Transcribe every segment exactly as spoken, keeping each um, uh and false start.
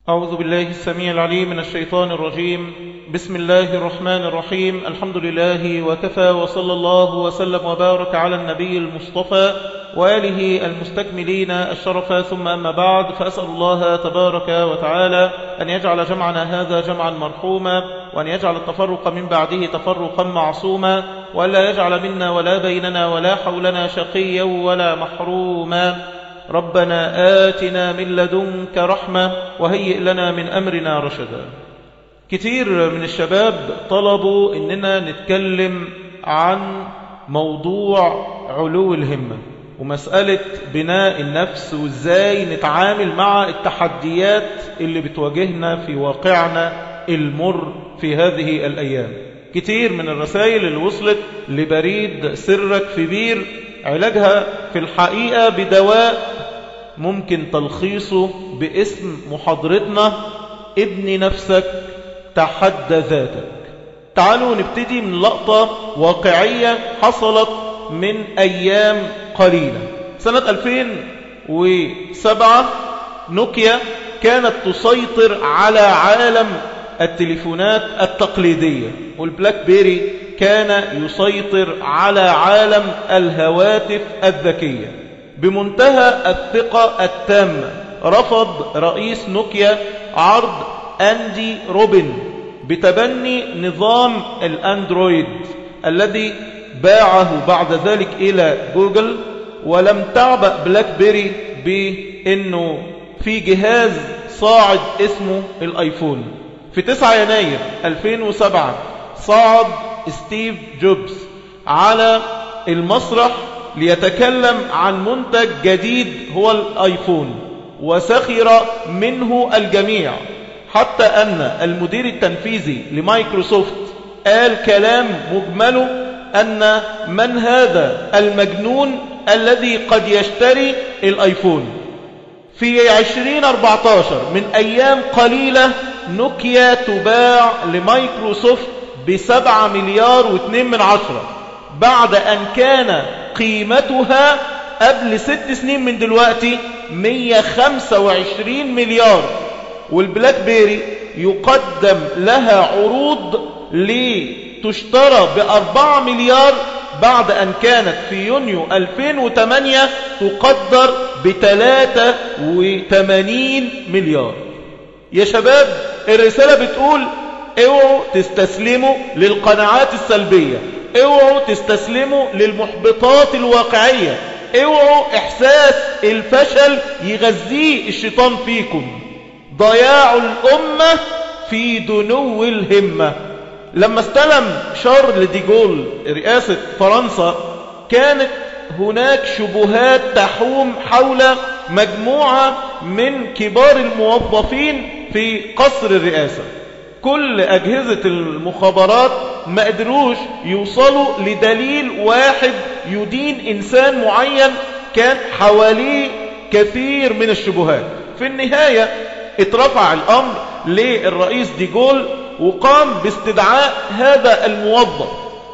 أعوذ بالله السميع العليم من الشيطان الرجيم. بسم الله الرحمن الرحيم. الحمد لله وكفى، وصلى الله وسلم وبارك على النبي المصطفى وآله المستكملين الشرفى، ثم أما بعد، فأسأل الله تبارك وتعالى أن يجعل جمعنا هذا جمعا مرحوما، وأن يجعل التفرق من بعده تفرقا معصوما، وألا يجعل منا ولا بيننا ولا حولنا شقيا ولا محروما. ربنا آتنا من لدنك رحمة وهيئ لنا من أمرنا رشدا. كتير من الشباب طلبوا إننا نتكلم عن موضوع علو الهمة ومسألة بناء النفس، وإزاي نتعامل مع التحديات اللي بتواجهنا في واقعنا المر في هذه الأيام. كتير من الرسائل اللي وصلت لبريد سرك في بير علاجها في الحقيقة بدواء ممكن تلخيصه باسم محاضرتنا: ابن نفسك تحدى ذاتك. تعالوا نبتدي من لقطة واقعية حصلت من أيام قليلة. سنة ألفين وسبعة نوكيا كانت تسيطر على عالم التليفونات التقليدية، والبلاك بيري كان يسيطر على عالم الهواتف الذكية. بمنتهى الثقة التامة رفض رئيس نوكيا عرض أندي روبن بتبني نظام الأندرويد الذي باعه بعد ذلك إلى جوجل، ولم تعبأ بلاك بيري بأنه في جهاز صاعد اسمه الآيفون. في تسعة يناير ألفين وسبعة صعد ستيف جوبز على المسرح ليتكلم عن منتج جديد هو الآيفون، وسخر منه الجميع، حتى أن المدير التنفيذي لمايكروسوفت قال كلام مجمله أن من هذا المجنون الذي قد يشتري الآيفون. في عشرين أربعة عشر من أيام قليلة نوكيا تباع لمايكروسوفت بسبعة مليار واثنين من عشرة، بعد أن كان قيمتها قبل ست سنين من دلوقتي مئة وخمسة وعشرين مليار. والبلاك بيري يقدم لها عروض لتشترى بأربعة مليار بعد أن كانت في يونيو ألفين وثمانية تقدر بثلاثة وثمانين مليار. يا شباب، الرسالة بتقول: اوعوا تستسلموا للقناعات السلبية، اوعوا تستسلموا للمحبطات الواقعية، اوعوا احساس الفشل يغذيه الشيطان فيكم. ضياع الأمة في دنو الهمة. لما استلم شارل دي جول رئاسة فرنسا كانت هناك شبهات تحوم حول مجموعة من كبار الموظفين في قصر الرئاسة. كل أجهزة المخابرات ما قدروش يوصلوا لدليل واحد يدين إنسان معين، كان حواليه كثير من الشبهات. في النهاية اترفع الأمر للرئيس دي جول، وقام باستدعاء هذا الموظف،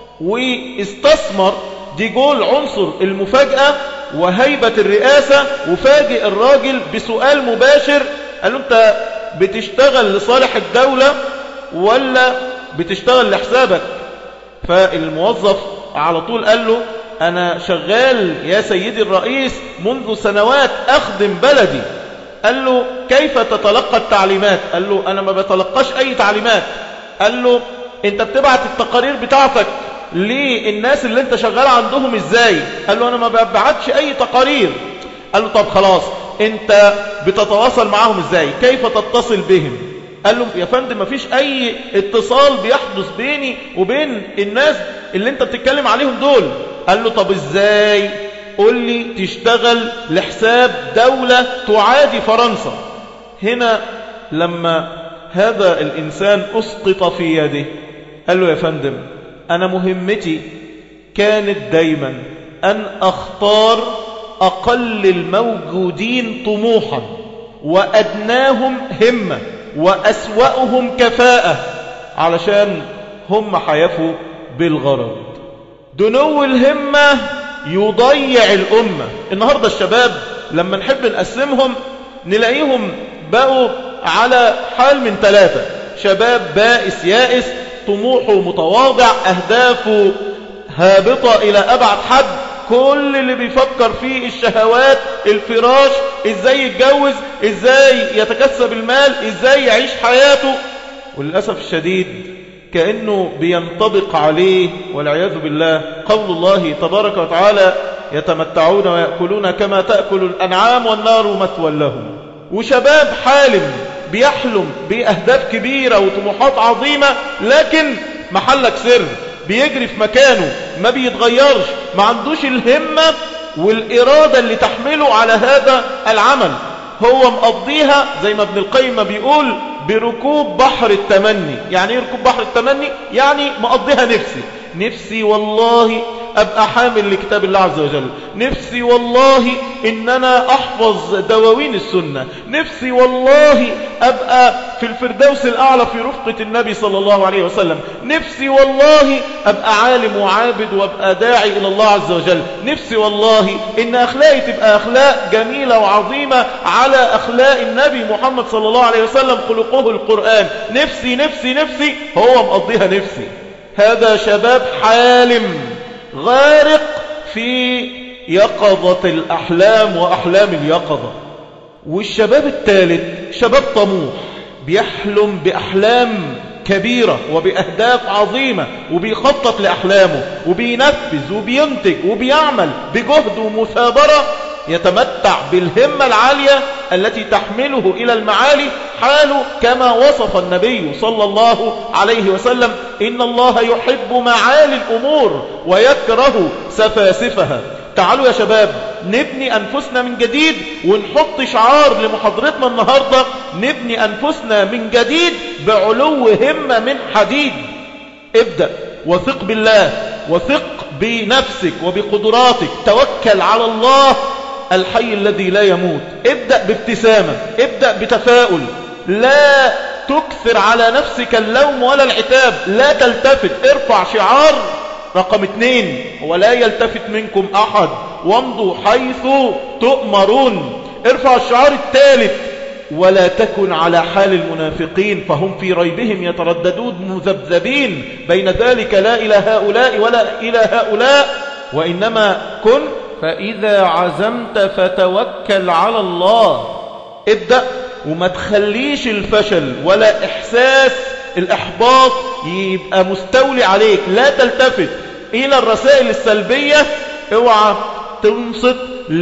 واستثمر دي جول عنصر المفاجأة وهيبة الرئاسة، وفاجئ الراجل بسؤال مباشر، قال له: انت بتشتغل لصالح الدولة ولا بتشتغل لحسابك؟ فالموظف على طول قال له: أنا شغال يا سيدي الرئيس منذ سنوات أخدم بلدي. قال له: كيف تتلقى التعليمات؟ قال له: أنا ما بتلقاش أي تعليمات. قال له: أنت بتبعت التقارير بتاعتك للناس اللي أنت شغال عندهم إزاي؟ قال له: أنا ما ببعتش أي تقارير. قال له: طب خلاص، أنت بتتواصل معهم إزاي؟ كيف تتصل بهم؟ قال له: يا فندم، ما فيش أي اتصال بيحدث بيني وبين الناس اللي أنت بتتكلم عليهم دول. قال له: طب إزاي؟ قل لي تشتغل لحساب دولة تعادي فرنسا. هنا لما هذا الإنسان أسقط في يده قال له: يا فندم، أنا مهمتي كانت دايما أن أختار أقل الموجودين طموحا وأدناهم همة وأسوأهم كفاءة، علشان هم حيفوا بالغرض. دنو الهمة يضيع الأمة. النهاردة الشباب لما نحب نقسمهم نلاقيهم بقوا على حال من ثلاثة: شباب بائس يائس، طموحه متواضع، أهدافه هابطة إلى أبعد حد، كل اللي بيفكر فيه الشهوات، الفراش، إزاي يتجوز، إزاي يتكسب المال، إزاي يعيش حياته. وللأسف الشديد كأنه بينطبق عليه والعياذ بالله قول الله تبارك وتعالى: يتمتعون ويأكلون كما تأكل الأنعام والنار مثوى لهم. وشباب حالم بيحلم بأهداف كبيرة وطموحات عظيمة، لكن محلك سر، بيجري في مكانه، ما بيتغيرش، ما عندوش الهمة والإرادة اللي تحمله على هذا العمل. هو مقضيها زي ما ابن القيم بيقول بركوب بحر التمني. يعني ايه ركوب بحر التمني؟ يعني مقضيها نفسي نفسي والله أبقى حامل لكتاب الله عز وجل، نفسي والله إن أنا أحفظ دواوين السنة، نفسي والله أبقى في الفردوس الأعلى في رفقة النبي صلى الله عليه وسلم، نفسي والله أبقى عالم وعابد وأبقى داعي إلى الله عز وجل، نفسي والله إن أخلاقي تبقى أخلاق جميلة وعظيمة على أخلاق النبي محمد صلى الله عليه وسلم، خلقه القرآن. نفسي نفسي نفسي، هو مقضيها نفسي. هذا شباب حالم غارق في يقظة الأحلام وأحلام اليقظة. والشباب الثالث شباب طموح، بيحلم بأحلام كبيرة وبأهداف عظيمة، وبيخطط لأحلامه وبينفذ وبينتج وبيعمل بجهد ومثابرة، يتمتع بالهمة العالية التي تحمله إلى المعالي. حاله كما وصف النبي صلى الله عليه وسلم: إن الله يحب معالي الأمور ويكره سفاسفها. تعالوا يا شباب نبني أنفسنا من جديد، ونحط شعار لمحاضرتنا النهاردة: نبني أنفسنا من جديد بعلو همة من حديد. ابدأ وثق بالله، وثق بنفسك وبقدراتك، توكل على الله الحي الذي لا يموت. ابدأ بابتسامة، ابدأ بتفاؤل، لا تكثر على نفسك اللوم ولا العتاب، لا تلتفت. ارفع شعار رقم اثنين: ولا يلتفت منكم أحد وامضوا حيث تؤمرون. ارفع الشعار الثالث: ولا تكن على حال المنافقين فهم في ريبهم يترددون مذبذبين بين ذلك لا إلى هؤلاء ولا إلى هؤلاء، وإنما كن فإذا عزمت فتوكل على الله. ابدأ وما تخليش الفشل ولا إحساس الإحباط يبقى مستولي عليك. لا تلتفت إلى الرسائل السلبية، اوعى تنصت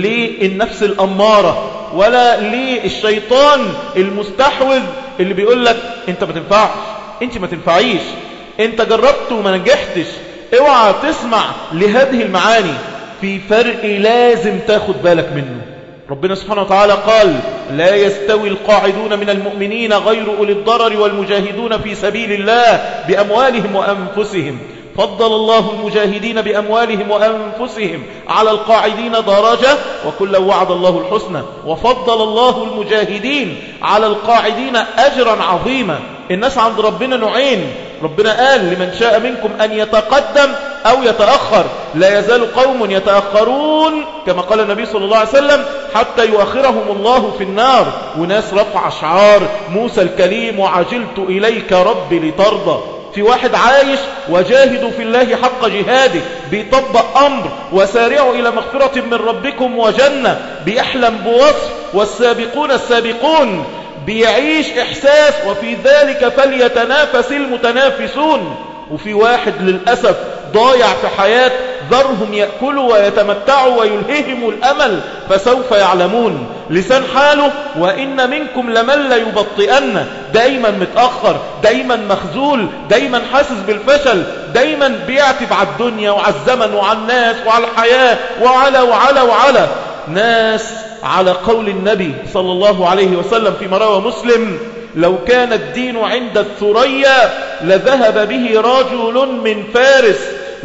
للنفس الأمارة ولا للشيطان المستحوذ اللي بيقول لك انت ما تنفعش، انت ما تنفعيش، انت جربت وما نجحتش. اوعى تسمع لهذه المعاني. في فرق لازم تاخد بالك منه. ربنا سبحانه وتعالى قال: لا يستوي القاعدون من المؤمنين غير أولي الضرر والمجاهدون في سبيل الله بأموالهم وأنفسهم. فضل الله المجاهدين بأموالهم وأنفسهم على القاعدين درجة، وكلا وعد الله الحسنى. وفضل الله المجاهدين على القاعدين أجرا عظيما. الناس عند ربنا نوعين. ربنا قال: لمن شاء منكم أن يتقدم أو يتأخر. لا يزال قوم يتأخرون كما قال النبي صلى الله عليه وسلم حتى يؤخرهم الله في النار. وناس رفع شعار موسى الكليم: وعجلت إليك ربي لترضى. في واحد عايش وجاهدوا في الله حق جهاده، بيطبق أمر وسارعوا إلى مغفرة من ربكم وجنة، بيحلم بوصف والسابقون السابقون، بيعيش إحساس وفي ذلك فليتنافس المتنافسون. وفي واحد للأسف ضايع في حياة، ذرهم يأكلوا ويتمتعوا ويلههم الأمل فسوف يعلمون. لسان حاله: وإن منكم لمن لا يبطئن. دايما متأخر، دايما مخزول، دايما حاسس بالفشل، دايما بيعتب على الدنيا وعلى الزمن وعلى الناس وعلى الحياة وعلى وعلى وعلى ناس. على قول النبي صلى الله عليه وسلم فيما روى مسلم: لو كان الدين عند الثريا لذهب به رجل من فارس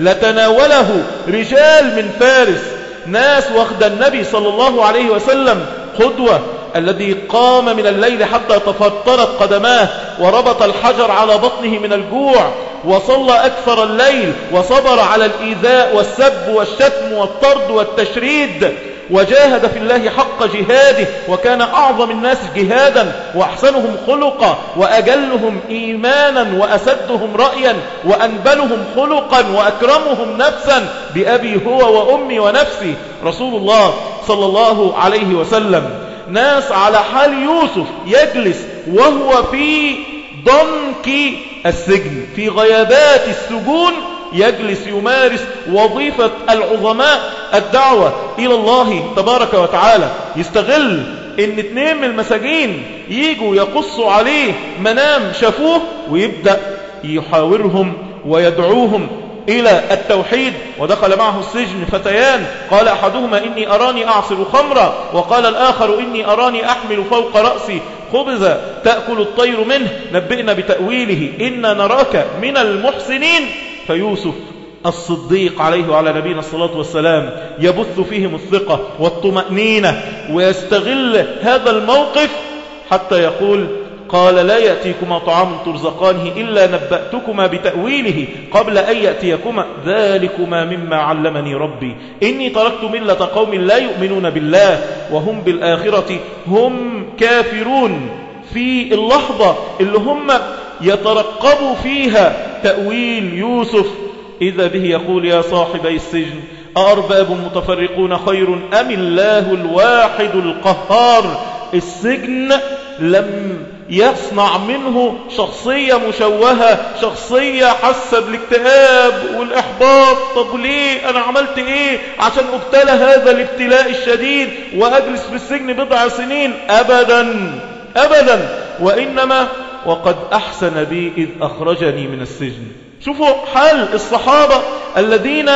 لتناوله رجال من فارس. ناس واخد النبي صلى الله عليه وسلم قدوة، الذي قام من الليل حتى تفطرت قدماه، وربط الحجر على بطنه من الجوع، وصلى أكثر الليل، وصبر على الإيذاء والسب والشتم والطرد والتشريد. وجاهد في الله حق جهاده، وكان أعظم الناس جهادا وأحسنهم خلقا وأجلهم إيمانا وأسدهم رأيا وأنبلهم خلقا وأكرمهم نفسا بأبي هو وأمي ونفسي رسول الله صلى الله عليه وسلم. ناس على حال يوسف يجلس وهو في ضنك السجن، في غيابات السجون يجلس يمارس وظيفة العظماء الدعوة إلى الله تبارك وتعالى. يستغل ان اتنين من المساجين ييجوا يقصوا عليه منام شافوه، ويبدأ يحاورهم ويدعوهم إلى التوحيد. ودخل معه السجن فتيان، قال أحدهما إني أراني أعصر خمرا، وقال الآخر إني أراني أحمل فوق رأسي خبزا تأكل الطير منه، نبئنا بتأويله إنا نراك من المحسنين. فيوسف الصديق عليه وعلى نبينا الصلاة والسلام يبث فيهم الثقة والطمأنينة، ويستغل هذا الموقف حتى يقول قال لا يأتيكما طعام ترزقانه إلا نبأتكما بتأويله قبل أن يأتيكما ذلكما مما علمني ربي إني تركت ملة قوم لا يؤمنون بالله وهم بالآخرة هم كافرون. في اللحظة اللي هم يترقبوا فيها تأويل يوسف إذا به يقول يا صاحبي السجن أأرباب متفرقون خير أم الله الواحد القهار. السجن لم يصنع منه شخصية مشوهة، شخصية حاسة بالاكتئاب والإحباط. طب ليه أنا عملت إيه عشان أبتلى هذا الابتلاء الشديد وأجلس في السجن بضع سنين؟ أبدا أبدا، وإنما وقد أحسن بي إذ أخرجني من السجن. شوفوا حال الصحابة الذين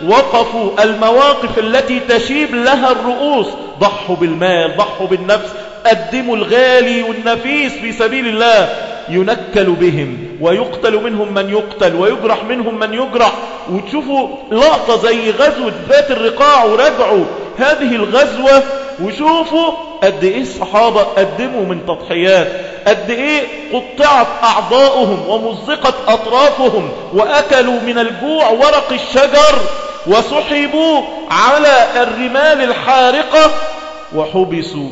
وقفوا المواقف التي تشيب لها الرؤوس، ضحوا بالمال، ضحوا بالنفس، قدموا الغالي والنفيس في سبيل الله. ينكل بهم ويقتل منهم من يقتل ويجرح منهم من يجرح. وتشوفوا لقطة زي غزوة ذات الرقاع ورجعوا هذه الغزوة، وشوفوا قد ايه الصحابة قدموا من تضحيات، قد ايه قطعت اعضاؤهم ومزقت اطرافهم واكلوا من الجوع ورق الشجر وسحبوا على الرمال الحارقة وحبسوا،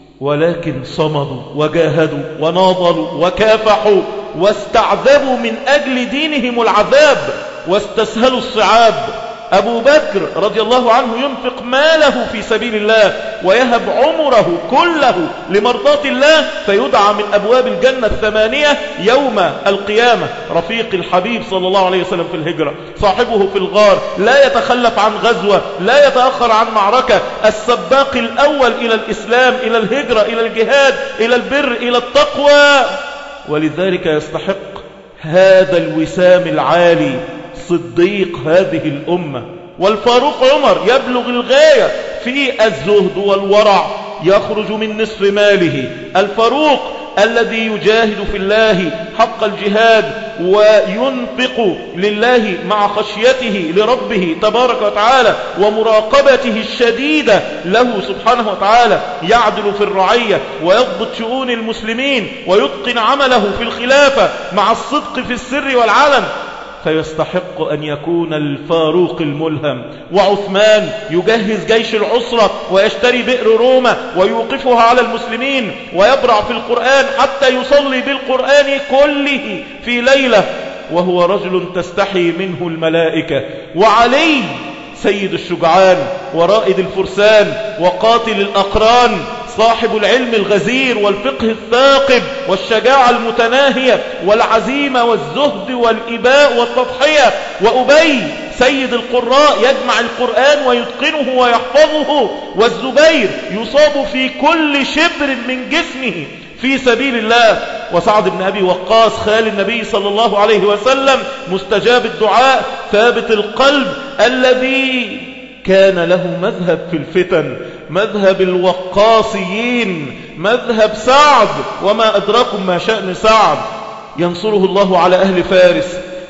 ولكن صمدوا وجاهدوا وناضلوا وكافحوا واستعذبوا من أجل دينهم العذاب واستسهلوا الصعاب. أبو بكر رضي الله عنه ينفق ماله في سبيل الله ويهب عمره كله لمرضاة الله، فيدعى من أبواب الجنة الثمانية يوم القيامة. رفيق الحبيب صلى الله عليه وسلم في الهجرة، صاحبه في الغار، لا يتخلف عن غزوة، لا يتأخر عن معركة، السباق الأول إلى الإسلام، إلى الهجرة، إلى الجهاد، إلى البر، إلى التقوى. ولذلك يستحق هذا الوسام العالي صديق هذه الأمة. والفاروق عمر يبلغ الغاية في الزهد والورع، يخرج من نصف ماله. الفاروق الذي يجاهد في الله حق الجهاد وينفق لله مع خشيته لربه تبارك وتعالى ومراقبته الشديدة له سبحانه وتعالى، يعدل في الرعية ويضبط شؤون المسلمين ويتقن عمله في الخلافة مع الصدق في السر والعلن، فيستحق أن يكون الفاروق الملهم. وعثمان يجهز جيش العسرة ويشتري بئر روما ويوقفها على المسلمين ويبرع في القرآن حتى يصلي بالقرآن كله في ليلة وهو رجل تستحي منه الملائكة. وعلي سيد الشجعان ورائد الفرسان وقاتل الأقران، صاحب العلم الغزير والفقه الثاقب والشجاعة المتناهية والعزيمة والزهد والإباء والتضحية. وأبي سيد القراء يجمع القرآن ويتقنه ويحفظه. والزبير يصاب في كل شبر من جسمه في سبيل الله. وسعد بن أبي وقاص خال النبي صلى الله عليه وسلم مستجاب الدعاء ثابت القلب الذي كان له مذهب في الفتن، مذهب الوقاصيين، مذهب سعد. وما أدراكم ما شأن سعد، ينصره الله على أهل فارس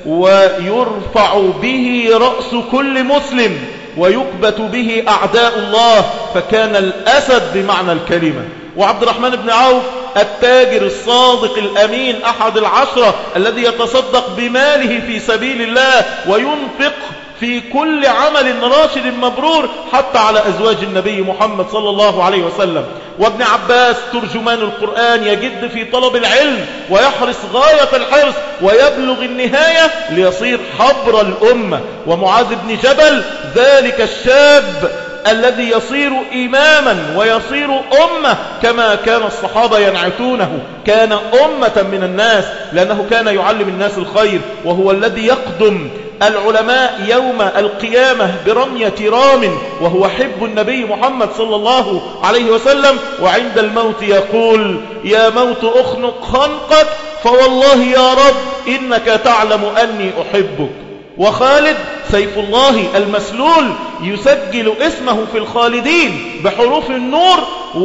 ويرفع به رأس كل مسلم ويكبت به أعداء الله، فكان الأسد بمعنى الكلمة. وعبد الرحمن بن عوف التاجر الصادق الأمين أحد العشرة الذي يتصدق بماله في سبيل الله وينفق في كل عمل راشد مبرور حتى على أزواج النبي محمد صلى الله عليه وسلم. وابن عباس ترجمان القرآن يجد في طلب العلم ويحرص غاية الحرص ويبلغ النهاية ليصير حبر الأمة. ومعاذ بن جبل ذلك الشاب الذي يصير إماما ويصير أمة كما كان الصحابة ينعتونه، كان أمة من الناس لأنه كان يعلم الناس الخير، وهو الذي يقدم العلماء يوم القيامة برمية رام، وهو حب النبي محمد صلى الله عليه وسلم. وعند الموت يقول: يا موت أخنق خنقك فوالله يا رب إنك تعلم أني أحبك. وخالد سيف الله المسلول يسجل اسمه في الخالدين بحروف النور،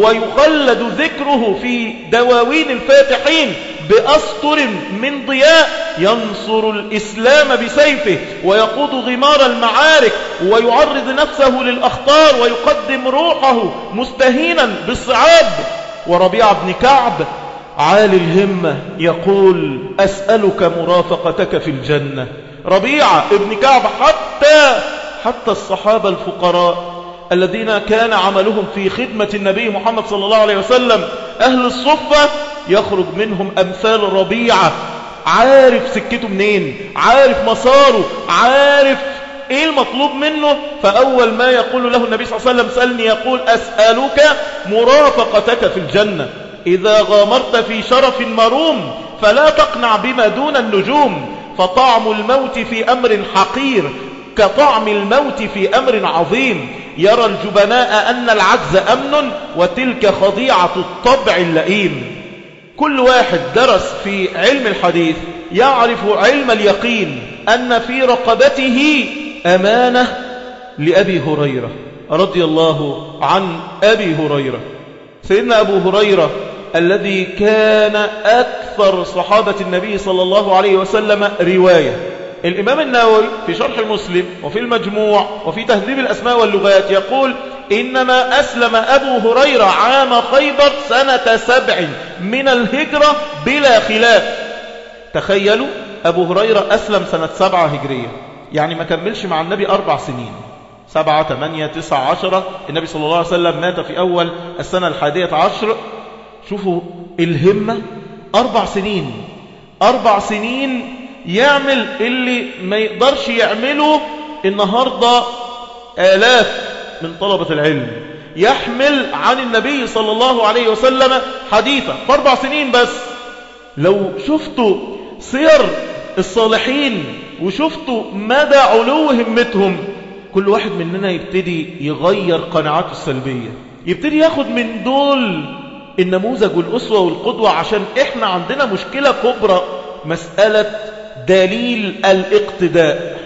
ويخلد ذكره في دواوين الفاتحين بأسطر من ضياء، ينصر الإسلام بسيفه ويقود غمار المعارك ويعرض نفسه للأخطار ويقدم روحه مستهينا بالصعاب. وربيع بن كعب عالي الهمة يقول: أسألك مرافقتك في الجنة. ربيعة ابن كعب حتى حتى الصحابة الفقراء الذين كان عملهم في خدمة النبي محمد صلى الله عليه وسلم أهل الصفة يخرج منهم أمثال ربيعة، عارف سكته منين، عارف مساره، عارف ايه المطلوب منه. فأول ما يقول له النبي صلى الله عليه وسلم: سألني، يقول: أسألك مرافقتك في الجنة. إذا غامرت في شرف مروم فلا تقنع بما دون النجوم، فطعم الموت في أمر حقير كطعم الموت في أمر عظيم. يرى الجبناء أن العجز أمن، وتلك خضيعة الطبع اللئيم. كل واحد درس في علم الحديث يعرف علم اليقين أن في رقبته أمانة لأبي هريرة رضي الله عن أبي هريرة. سيدنا أبو هريرة الذي كان أكثر صحابة النبي صلى الله عليه وسلم رواية. الإمام النووي في شرح المسلم وفي المجموع وفي تهذيب الأسماء واللغات يقول: إنما أسلم أبو هريرة عام خيبر سنة سبع من الهجرة بلا خلاف. تخيلوا، أبو هريرة أسلم سنة سبعة هجرية، يعني ما كملش مع النبي أربع سنين، سبعة ثمانية تسعة عشرة. النبي صلى الله عليه وسلم مات في أول السنة الحادية عشر. شوفوا الهمة، أربع سنين أربع سنين يعمل اللي ما يقدرش يعمله النهاردة آلاف من طلبة العلم، يحمل عن النبي صلى الله عليه وسلم حديثا في أربع سنين بس. لو شفتوا سير الصالحين وشفتوا مدى علو همتهم، كل واحد مننا يبتدي يغير قناعاته السلبية، يبتدي ياخد من دول النموذج والأسوة والقدوة. عشان إحنا عندنا مشكلة كبرى، مسألة دليل الاقتداء.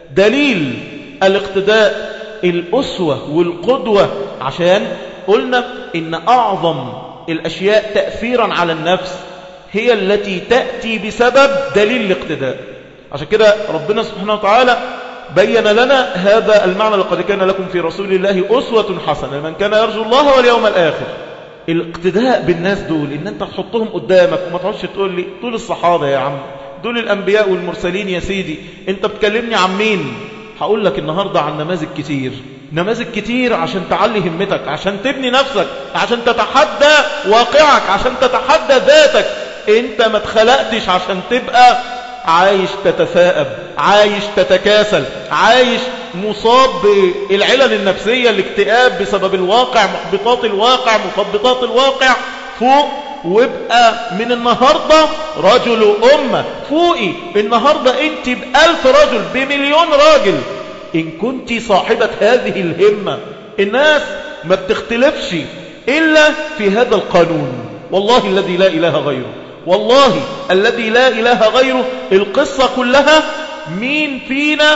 دليل الاقتداء الأسوة والقدوة، عشان قلنا إن أعظم الأشياء تأثيرا على النفس هي التي تأتي بسبب دليل الاقتداء. عشان كده ربنا سبحانه وتعالى بين لنا هذا المعنى: لقد كان لكم في رسول الله أسوة حسنة لمن كان يرجو الله واليوم الآخر. الاقتداء بالناس دول ان انت تحطهم قدامك وما تقعدش تقول لي دول الصحابة يا عم، دول الانبياء والمرسلين يا سيدي، انت بتكلمني عن مين؟ هقول لك النهاردة عن نماذج كتير، نماذج كتير عشان تعلي همتك، عشان تبني نفسك، عشان تتحدى واقعك، عشان تتحدى ذاتك. انت ما اتخلقتش عشان تبقى عايش تتثاءب، عايش تتكاسل، عايش مصاب بالعلل النفسية، الاكتئاب بسبب الواقع، محبطات الواقع، مثبطات الواقع. فوق وابقى من النهاردة رجل أمة. فوقي النهاردة انت بألف رجل، بمليون راجل، إن كنت صاحبة هذه الهمة. الناس ما بتختلفش إلا في هذا القانون، والله الذي لا إله غيره، والله الذي لا إله غيره. القصة كلها مين فينا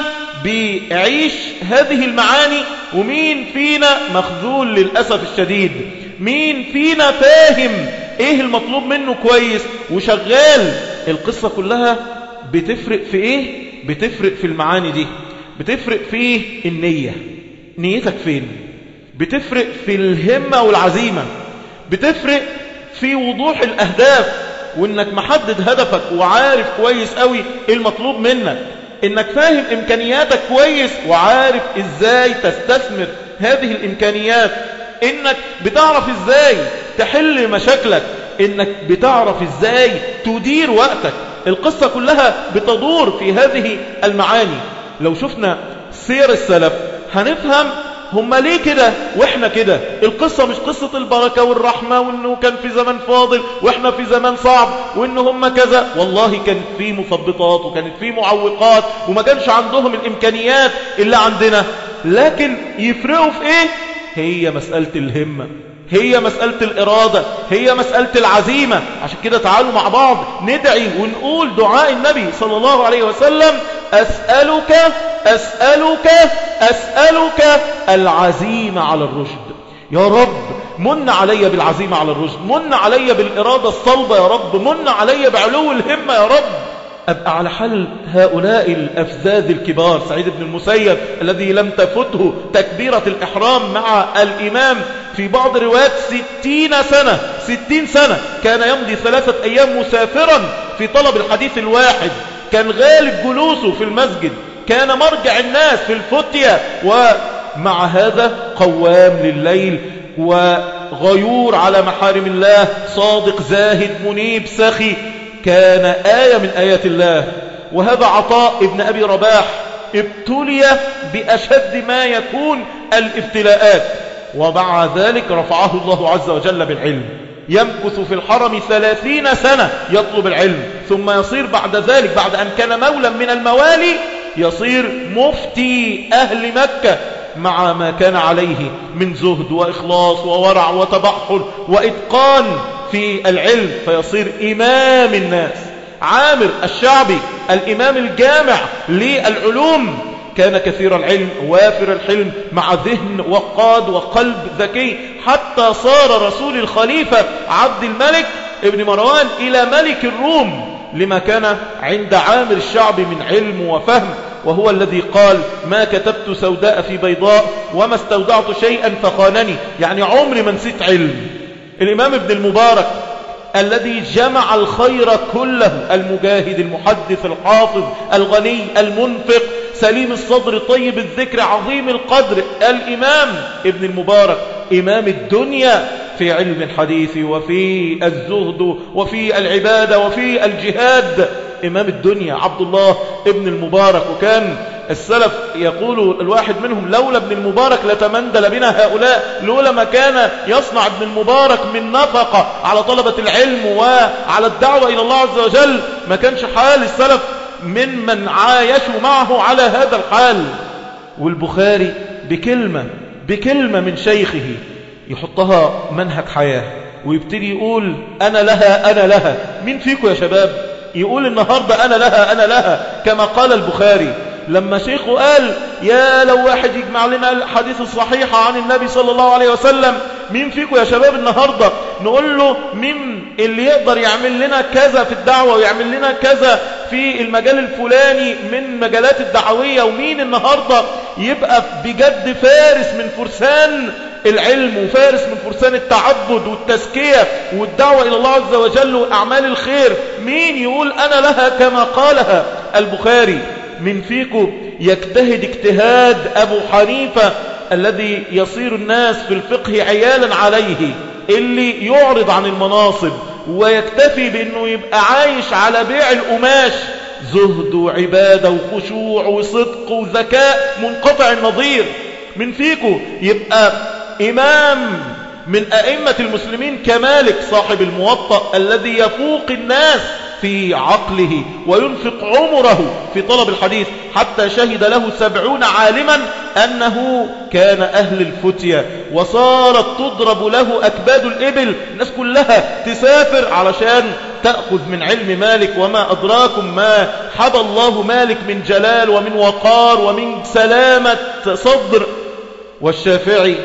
بيعيش هذه المعاني، ومين فينا مخذول للأسف الشديد، مين فينا فاهم ايه المطلوب منه كويس وشغال. القصة كلها بتفرق في ايه؟ بتفرق في المعاني دي، بتفرق في النية، نيتك فين، بتفرق في الهمة والعزيمة، بتفرق في وضوح الأهداف، وانك محدد هدفك وعارف كويس قوي ايه المطلوب منك. انك فاهم امكانياتك كويس وعارف ازاي تستثمر هذه الامكانيات، انك بتعرف ازاي تحل مشاكلك، انك بتعرف ازاي تدير وقتك. القصة كلها بتدور في هذه المعاني. لو شفنا سير السلف هنفهم هم ليه كده واحنا كده. القصة مش قصة البركة والرحمة وانه كان في زمن فاضل واحنا في زمان صعب وانه هم كذا. والله كان في مثبطات وكانت في معوقات وما كانش عندهم الامكانيات اللي عندنا، لكن يفرقوا في ايه؟ هي مسألة الهمة، هي مسألة الإرادة، هي مسألة العزيمة. عشان كده تعالوا مع بعض ندعي ونقول دعاء النبي صلى الله عليه وسلم: أسألك أسألك أسألك العزيمة على الرشد. يا رب من علي بالعزيمة على الرشد، من علي بالإرادة الصلبة يا رب، من علي بعلو الهمة يا رب، أبقى على حل هؤلاء الأفذاذ الكبار. سعيد بن المسيب الذي لم تفته تكبيرة الإحرام مع الإمام في بعض روايات ستين سنة، ستين سنة كان يمضي ثلاثة أيام مسافرا في طلب الحديث الواحد، كان غالب جلوسه في المسجد، كان مرجع الناس في الفتية، ومع هذا قوام لليل وغيور على محارم الله، صادق زاهد منيب سخي، كان آية من آيات الله. وهذا عطاء ابن أبي رباح ابتلي بأشد ما يكون الابتلاءات، ومع ذلك رفعه الله عز وجل بالعلم. يمكث في الحرم ثلاثين سنة يطلب العلم، ثم يصير بعد ذلك بعد أن كان مولا من الموالي يصير مفتي أهل مكة، مع ما كان عليه من زهد وإخلاص وورع وتبحر وإتقان في العلم، فيصير إمام الناس. عامر الشعبي الإمام الجامع للعلوم، كان كثير العلم وافر الحلم مع ذهن وقاد وقلب ذكي، حتى صار رسول الخليفة عبد الملك ابن مروان إلى ملك الروم لما كان عند عامر الشعبي من علم وفهم. وهو الذي قال: ما كتبت سوداء في بيضاء وما استودعت شيئا فخانني، يعني عمري ما نسيت علم. الإمام ابن المبارك الذي جمع الخير كله، المجاهد المحدث الحافظ الغني المنفق سليم الصدر طيب الذكر عظيم القدر، الإمام ابن المبارك إمام الدنيا في علم الحديث وفي الزهد وفي العبادة وفي الجهاد، إمام الدنيا عبد الله ابن المبارك. وكان السلف يقول الواحد منهم: لولا ابن المبارك لتمندل بنا هؤلاء، لولا ما كان يصنع ابن المبارك من نفقة على طلبة العلم وعلى الدعوة إلى الله عز وجل ما كانش حال السلف ممن عايشوا معه على هذا الحال. والبخاري بكلمة بكلمة من شيخه يحطها منهج حياة ويبتدي يقول: أنا لها أنا لها. مين فيكم يا شباب يقول النهاردة أنا لها أنا لها كما قال البخاري؟ لما شيخه قال: يا لو واحد يجمع لنا الحديث الصحيحة عن النبي صلى الله عليه وسلم، مين فيكم يا شباب النهاردة؟ نقول له: مين اللي يقدر يعمل لنا كذا في الدعوة ويعمل لنا كذا في المجال الفلاني من مجالات الدعوية؟ ومين النهاردة يبقى بجد فارس من فرسان العلم وفارس من فرسان التعبد والتزكية والدعوة إلى الله عز وجل وأعمال الخير؟ مين يقول أنا لها كما قالها البخاري؟ من فيكم يجتهد اجتهاد أبو حنيفة الذي يصير الناس في الفقه عيالا عليه، اللي يعرض عن المناصب ويكتفي بأنه يبقى عايش على بيع القماش، زهد وعبادة وخشوع وصدق وذكاء منقطع النظير؟ من فيكم يبقى إمام من أئمة المسلمين كمالك صاحب الموطأ الذي يفوق الناس في عقله وينفق عمره في طلب الحديث، حتى شهد له سبعون عالما أنه كان أهل الفتية، وصارت تضرب له أكباد الإبل، الناس كلها تسافر علشان تأخذ من علم مالك. وما أدراكم ما حبى الله مالك من جلال ومن وقار ومن سلامة صدر. والشافعي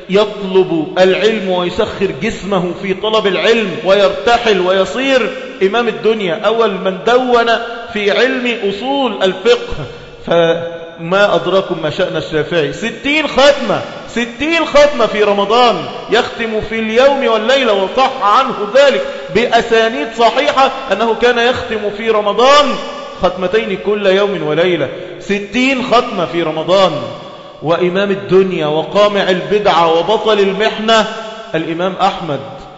يطلب العلم ويسخر جسمه في طلب العلم ويرتحل ويصير إمام الدنيا، أول من دون في علم أصول الفقه. فما أدراكم ما شأن الشافعي، ستين ختمة ستين ختمة في رمضان، يختم في اليوم والليلة، وصح عنه ذلك بأسانيد صحيحة أنه كان يختم في رمضان ختمتين كل يوم وليلة، ستين ختمة في رمضان، وإمام الدنيا وقامع البدعة وبطل المحنة الإمام أحمد.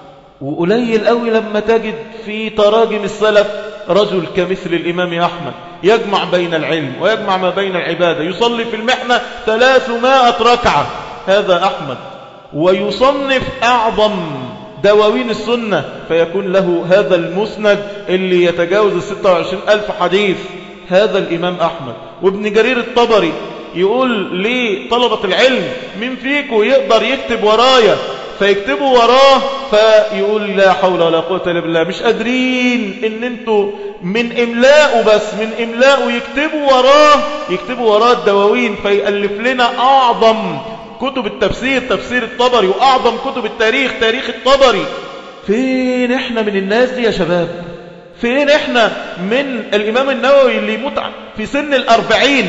وقليل قوي لما تجد في تراجم السلف رجل كمثل الإمام أحمد يجمع بين العلم ويجمع ما بين العبادة، يصلي في المحنة ثلاثمائة ركعة، هذا أحمد. ويصنف أعظم دواوين السنة فيكون له هذا المسند اللي يتجاوز الستة وعشرين ألف حديث، هذا الإمام أحمد. وابن جرير الطبري يقول لطلبة العلم من فيكم يقدر يكتب ورايا، فيكتبوا وراه فيقول لا حول ولا قوة إلا بالله، مش قادرين ان انتوا من املاءه، بس من املاءه يكتبوا وراه، يكتبوا وراه الدواوين، فيألف لنا اعظم كتب التفسير تفسير الطبري، واعظم كتب التاريخ تاريخ الطبري. فين احنا من الناس دي يا شباب؟ فين احنا من الامام النووي اللي يموت في سن الاربعين؟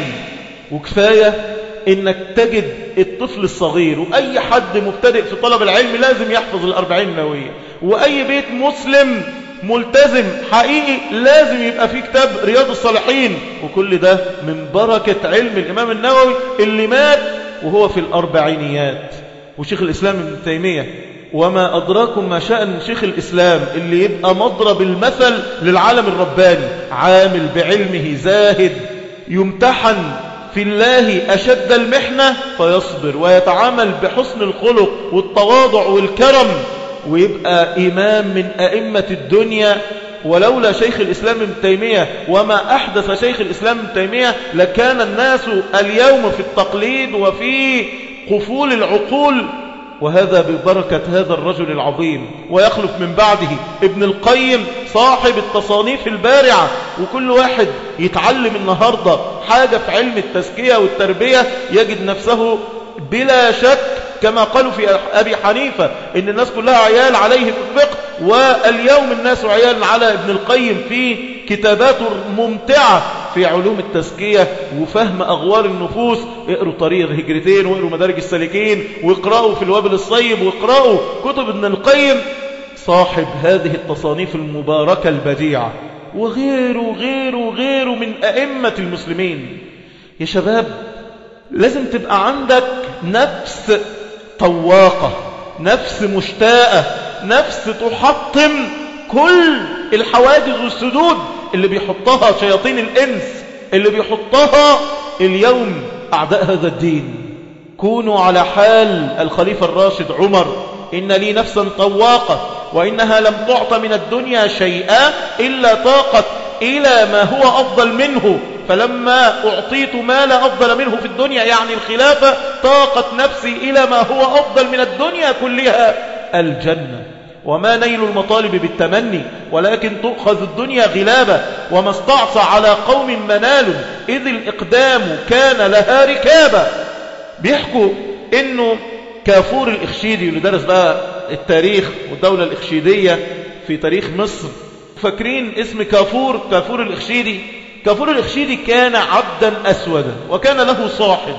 وكفاية انك تجد الطفل الصغير واي حد مبتدئ في طلب العلم لازم يحفظ الاربعين النووية، واي بيت مسلم ملتزم حقيقي لازم يبقى فيه كتاب رياض الصالحين. وكل ده من بركة علم الامام النووي اللي مات وهو في الاربعينيات. وشيخ الاسلام ابن تيمية، وما أدراكم ما شأن شيخ الإسلام اللي يبقى مضرب المثل للعالم الرباني، عامل بعلمه زاهد، يمتحن في الله أشد المحنة فيصبر ويتعامل بحسن الخلق والتواضع والكرم، ويبقى إمام من أئمة الدنيا. ولولا شيخ الإسلام ابن تيمية وما أحدث شيخ الإسلام ابن تيمية لكان الناس اليوم في التقليد وفي قفول العقول، وهذا ببركة هذا الرجل العظيم. ويخلف من بعده ابن القيم صاحب التصانيف البارعة. وكل واحد يتعلم النهاردة حاجة في علم التزكية والتربية يجد نفسه بلا شك كما قالوا في أبي حنيفة إن الناس كلها عيال عليه في الفقه، واليوم الناس عيال على ابن القيم في كتاباته ممتعة في علوم التزكية وفهم أغوار النفوس. اقروا طريق الهجرتين، واقروا مدارج السالكين، واقرأوا في الوابل الصيب، واقرأوا كتب ابن القيم صاحب هذه التصانيف المباركة البديعة، وغيره غيره غيره من أئمة المسلمين. يا شباب لازم تبقى عندك نفس طواقة، نفس مشتاقة، نفس تحطم كل الحواجز والسدود اللي بيحطها شياطين الإنس، اللي بيحطها اليوم أعداء هذا الدين. كونوا على حال الخليفة الراشد عمر: إن لي نفسا طواقة وإنها لم تعط من الدنيا شيئا إلا طاقت إلى ما هو أفضل منه، فلما أعطيت ما لا أفضل منه في الدنيا يعني الخلافة طاقت نفسي إلى ما هو أفضل من الدنيا كلها الجنة. وما نيل المطالب بالتمني ولكن تؤخذ الدنيا غلابة، وما استعصى على قوم منال إذ الإقدام كان لها ركابة. بيحكوا إنه كافور الإخشيدي اللي درس بقى التاريخ والدولة الإخشيدية في تاريخ مصر، فاكرين اسم كافور كافور الإخشيدي؟ كافور الإخشيدي كان عبدا أسودا وكان له صاحب،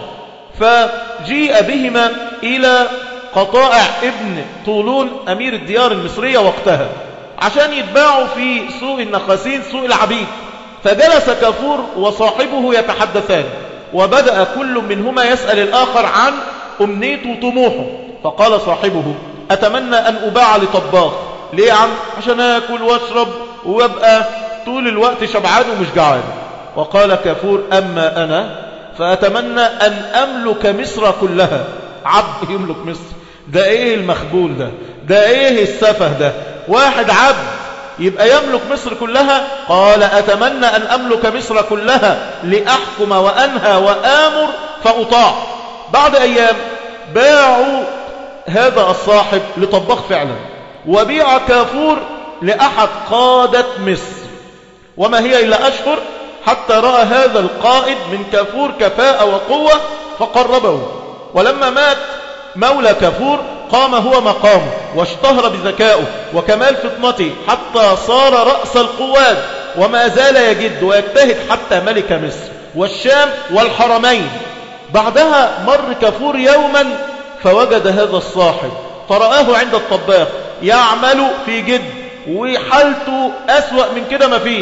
فجيء بهما إلى قطائع ابن طولون أمير الديار المصرية وقتها عشان يتباعوا في سوق النخاسين سوق العبيد. فجلس كافور وصاحبه يتحدثان، وبدأ كل منهما يسأل الآخر عن أمنيته وطموحه. فقال صاحبه: أتمنى أن أباع لطباخ. ليه يا عم؟ عشان أكل واشرب وابقى طول الوقت شبعان ومش جعان. وقال كافور: أما أنا فأتمنى أن أملك مصر كلها. عبد يملك مصر؟ ده ايه المخبول ده؟ ده ايه السفه ده؟ واحد عبد يبقى يملك مصر كلها؟ قال: أتمنى أن أملك مصر كلها لأحكم وأنهى وآمر فأطاع. بعد أيام باعوا هذا الصاحب لطباخ فعلا، وبيع كافور لأحد قادة مصر، وما هي إلا أشهر حتى رأى هذا القائد من كافور كفاءة وقوة فقربه. ولما مات مولى كافور قام هو مقامه واشتهر بذكائه وكمال فطنته حتى صار رأس القواد، وما زال يجد ويجتهد حتى ملك مصر والشام والحرمين. بعدها مر كافور يوما فوجد هذا الصاحب فرآه عند الطباخ يعمل في جد وحالته أسوأ من كده مفيش،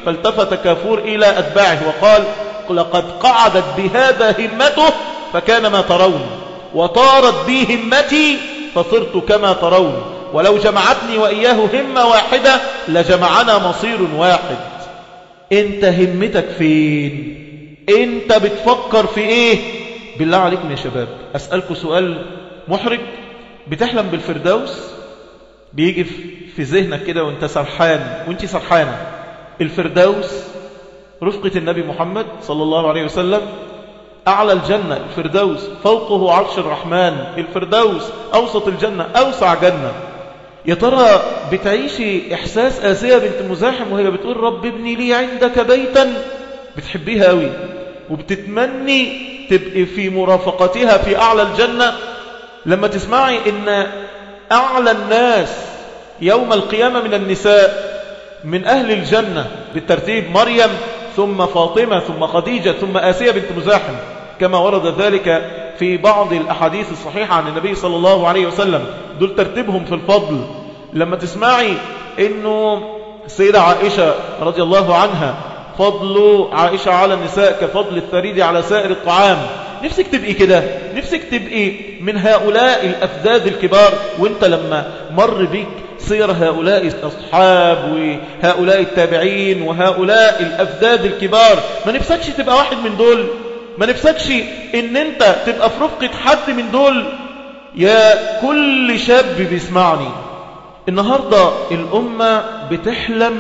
فالتفت كافور إلى أتباعه وقال لقد قعدت بهذا همته فكان ما ترون، وطارت بي همتي فصرت كما ترون، ولو جمعتني وإياه همة واحدة لجمعنا مصير واحد. انت همتك فين؟ انت بتفكر في ايه؟ بالله عليكم يا شباب أسألكم سؤال محرج. بتحلم بالفردوس؟ بيجي في ذهنك كده وانت سرحان وانت سرحانة الفردوس رفقة النبي محمد صلى الله عليه وسلم، أعلى الجنة الفردوس، فوقه عرش الرحمن، الفردوس أوسط الجنة، أوسع جنة. يا ترى بتعيشي إحساس آسيا بنت مزاحم وهي بتقول رب ابني لي عندك بيتا؟ بتحبيها قوي وبتتمني تبقي في مرافقتها في أعلى الجنة. لما تسمعي إن أعلى الناس يوم القيامة من النساء من أهل الجنة بالترتيب مريم ثم فاطمة ثم خديجة ثم آسيا بنت مزاحم كما ورد ذلك في بعض الأحاديث الصحيحة عن النبي صلى الله عليه وسلم، دول ترتيبهم في الفضل. لما تسمعي إنه السيدة عائشة رضي الله عنها فضل عائشة على النساء كفضل الثريد على سائر الطعام، نفسك تبقي كده، نفسك تبقي من هؤلاء الأفذاذ الكبار. وانت لما مر بك سير هؤلاء الأصحاب وهؤلاء التابعين وهؤلاء الأفذاذ الكبار، ما نفسكش تبقى واحد من دول؟ ما نفسكش ان انت تبقى في رفقة حد من دول؟ يا كل شاب بيسمعني النهاردة الأمة بتحلم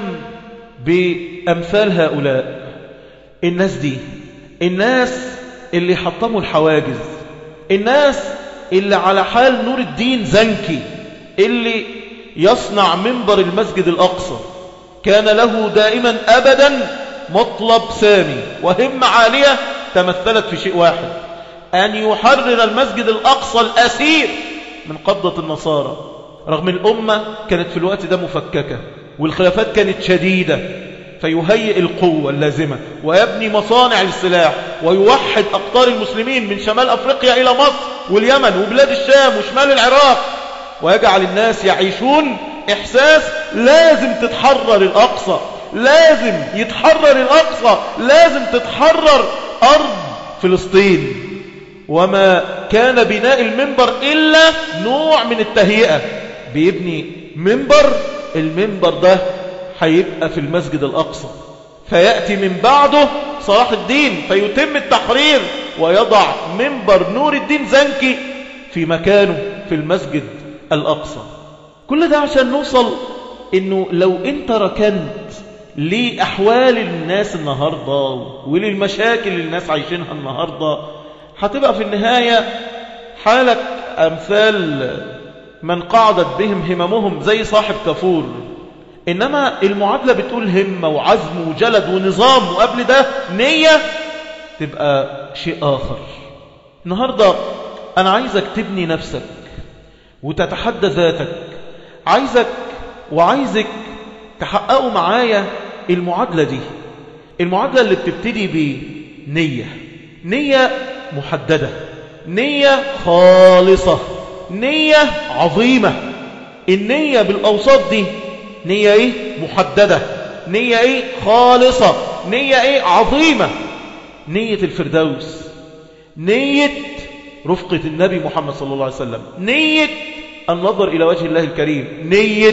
بأمثال هؤلاء الناس دي، الناس اللي حطموا الحواجز، الناس اللي على حال نور الدين زنكي اللي يصنع منبر المسجد الأقصى كان له دائما أبدا مطلب سامي وهمة عالية تمثلت في شيء واحد، أن يحرر المسجد الأقصى الأسير من قبضة النصارى. رغم الأمة كانت في الوقت ده مفككة والخلافات كانت شديدة، فيهيئ القوة اللازمة ويبني مصانع للسلاح ويوحد أقطار المسلمين من شمال أفريقيا إلى مصر واليمن وبلاد الشام وشمال العراق، ويجعل الناس يعيشون إحساس لازم تتحرر الأقصى، لازم يتحرر الأقصى، لازم تتحرر أرض فلسطين. وما كان بناء المنبر إلا نوع من التهيئة، بيبني منبر، المنبر ده هيبقى في المسجد الأقصى، فيأتي من بعده صلاح الدين فيتم التحرير ويضع منبر نور الدين زنكي في مكانه في المسجد الأقصى. كل ده عشان نوصل إنه لو أنت ركنت لأحوال الناس النهاردة وللمشاكل اللي الناس عايشينها النهاردة، هتبقى في النهاية حالك أمثال من قعدت بهم هممهم زي صاحب كافور. إنما المعادلة بتقول همة وعزم وجلد ونظام، وقبل ده نية، تبقى شيء آخر. النهاردة أنا عايزك تبني نفسك وتتحدى ذاتك، عايزك وعايزك تحققوا معايا المعادلة دي، المعادلة اللي بتبتدي بنية، نية محددة، نية خالصة، نية عظيمة. النية بالأوساط دي نية ايه؟ محددة، نية ايه؟ خالصة، نية ايه؟ عظيمة. نية الفردوس، نية رفقة النبي محمد صلى الله عليه وسلم، نية النظر إلى وجه الله الكريم، نية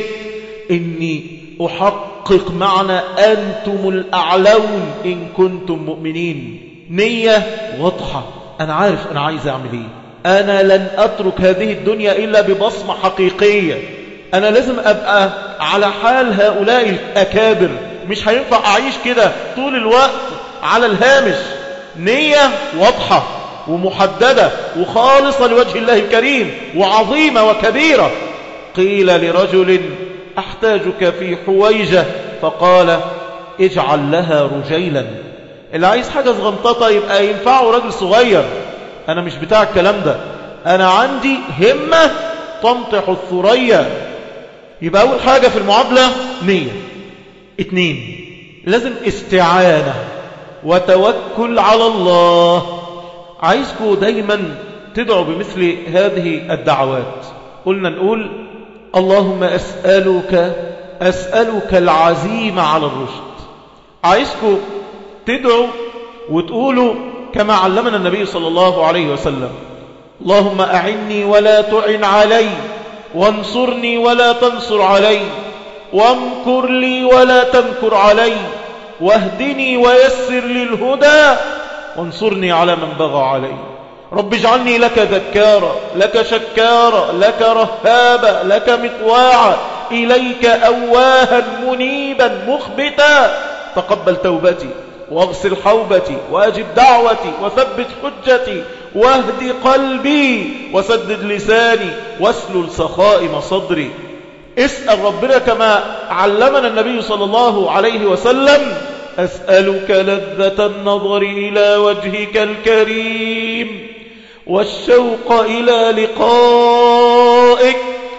إني أحقق معنى أنتم الأعلون إن كنتم مؤمنين. نية واضحة، أنا عارف أنا عايز أعمل إيه، أنا لن أترك هذه الدنيا إلا ببصمة حقيقية، أنا لازم أبقى على حال هؤلاء الأكابر، مش هينفع أعيش كده طول الوقت على الهامش. نية واضحة ومحددة وخالصة لوجه الله الكريم وعظيمة وكبيرة. قيل لرجل أحتاجك في حويجة فقال اجعل لها رجيلا. اللي عايز حاجة صغنططة يبقى ينفعه راجل صغير، أنا مش بتاع الكلام ده، أنا عندي همة تنطح الثريا. يبقى أول حاجة في المعادلة نية. اتنين، لازم استعانة وتوكل على الله. عايزكم دايما تدعوا بمثل هذه الدعوات. قلنا نقول اللهم أسألك أسألك العزيمة على الرشد، عايزكم تدعوا وتقولوا كما علمنا النبي صلى الله عليه وسلم: اللهم أعني ولا تعن علي، وانصرني ولا تنصر علي، وامكر لي ولا تمكر علي، واهدني ويسر لي الهدى، وانصرني على من بغى علي. رب اجعلني لك ذكارا، لك شكارا، لك رهابا، لك مطواعا، إليك أواها منيبا مخبتا. تقبل توبتي واغسل حوبتي وأجب دعوتي وثبت حجتي واهد قلبي وسدد لساني واسلل سخائم صدري. اسأل ربنا كما علمنا النبي صلى الله عليه وسلم: أسألك لذة النظر إلى وجهك الكريم والشوق إلى لقائك.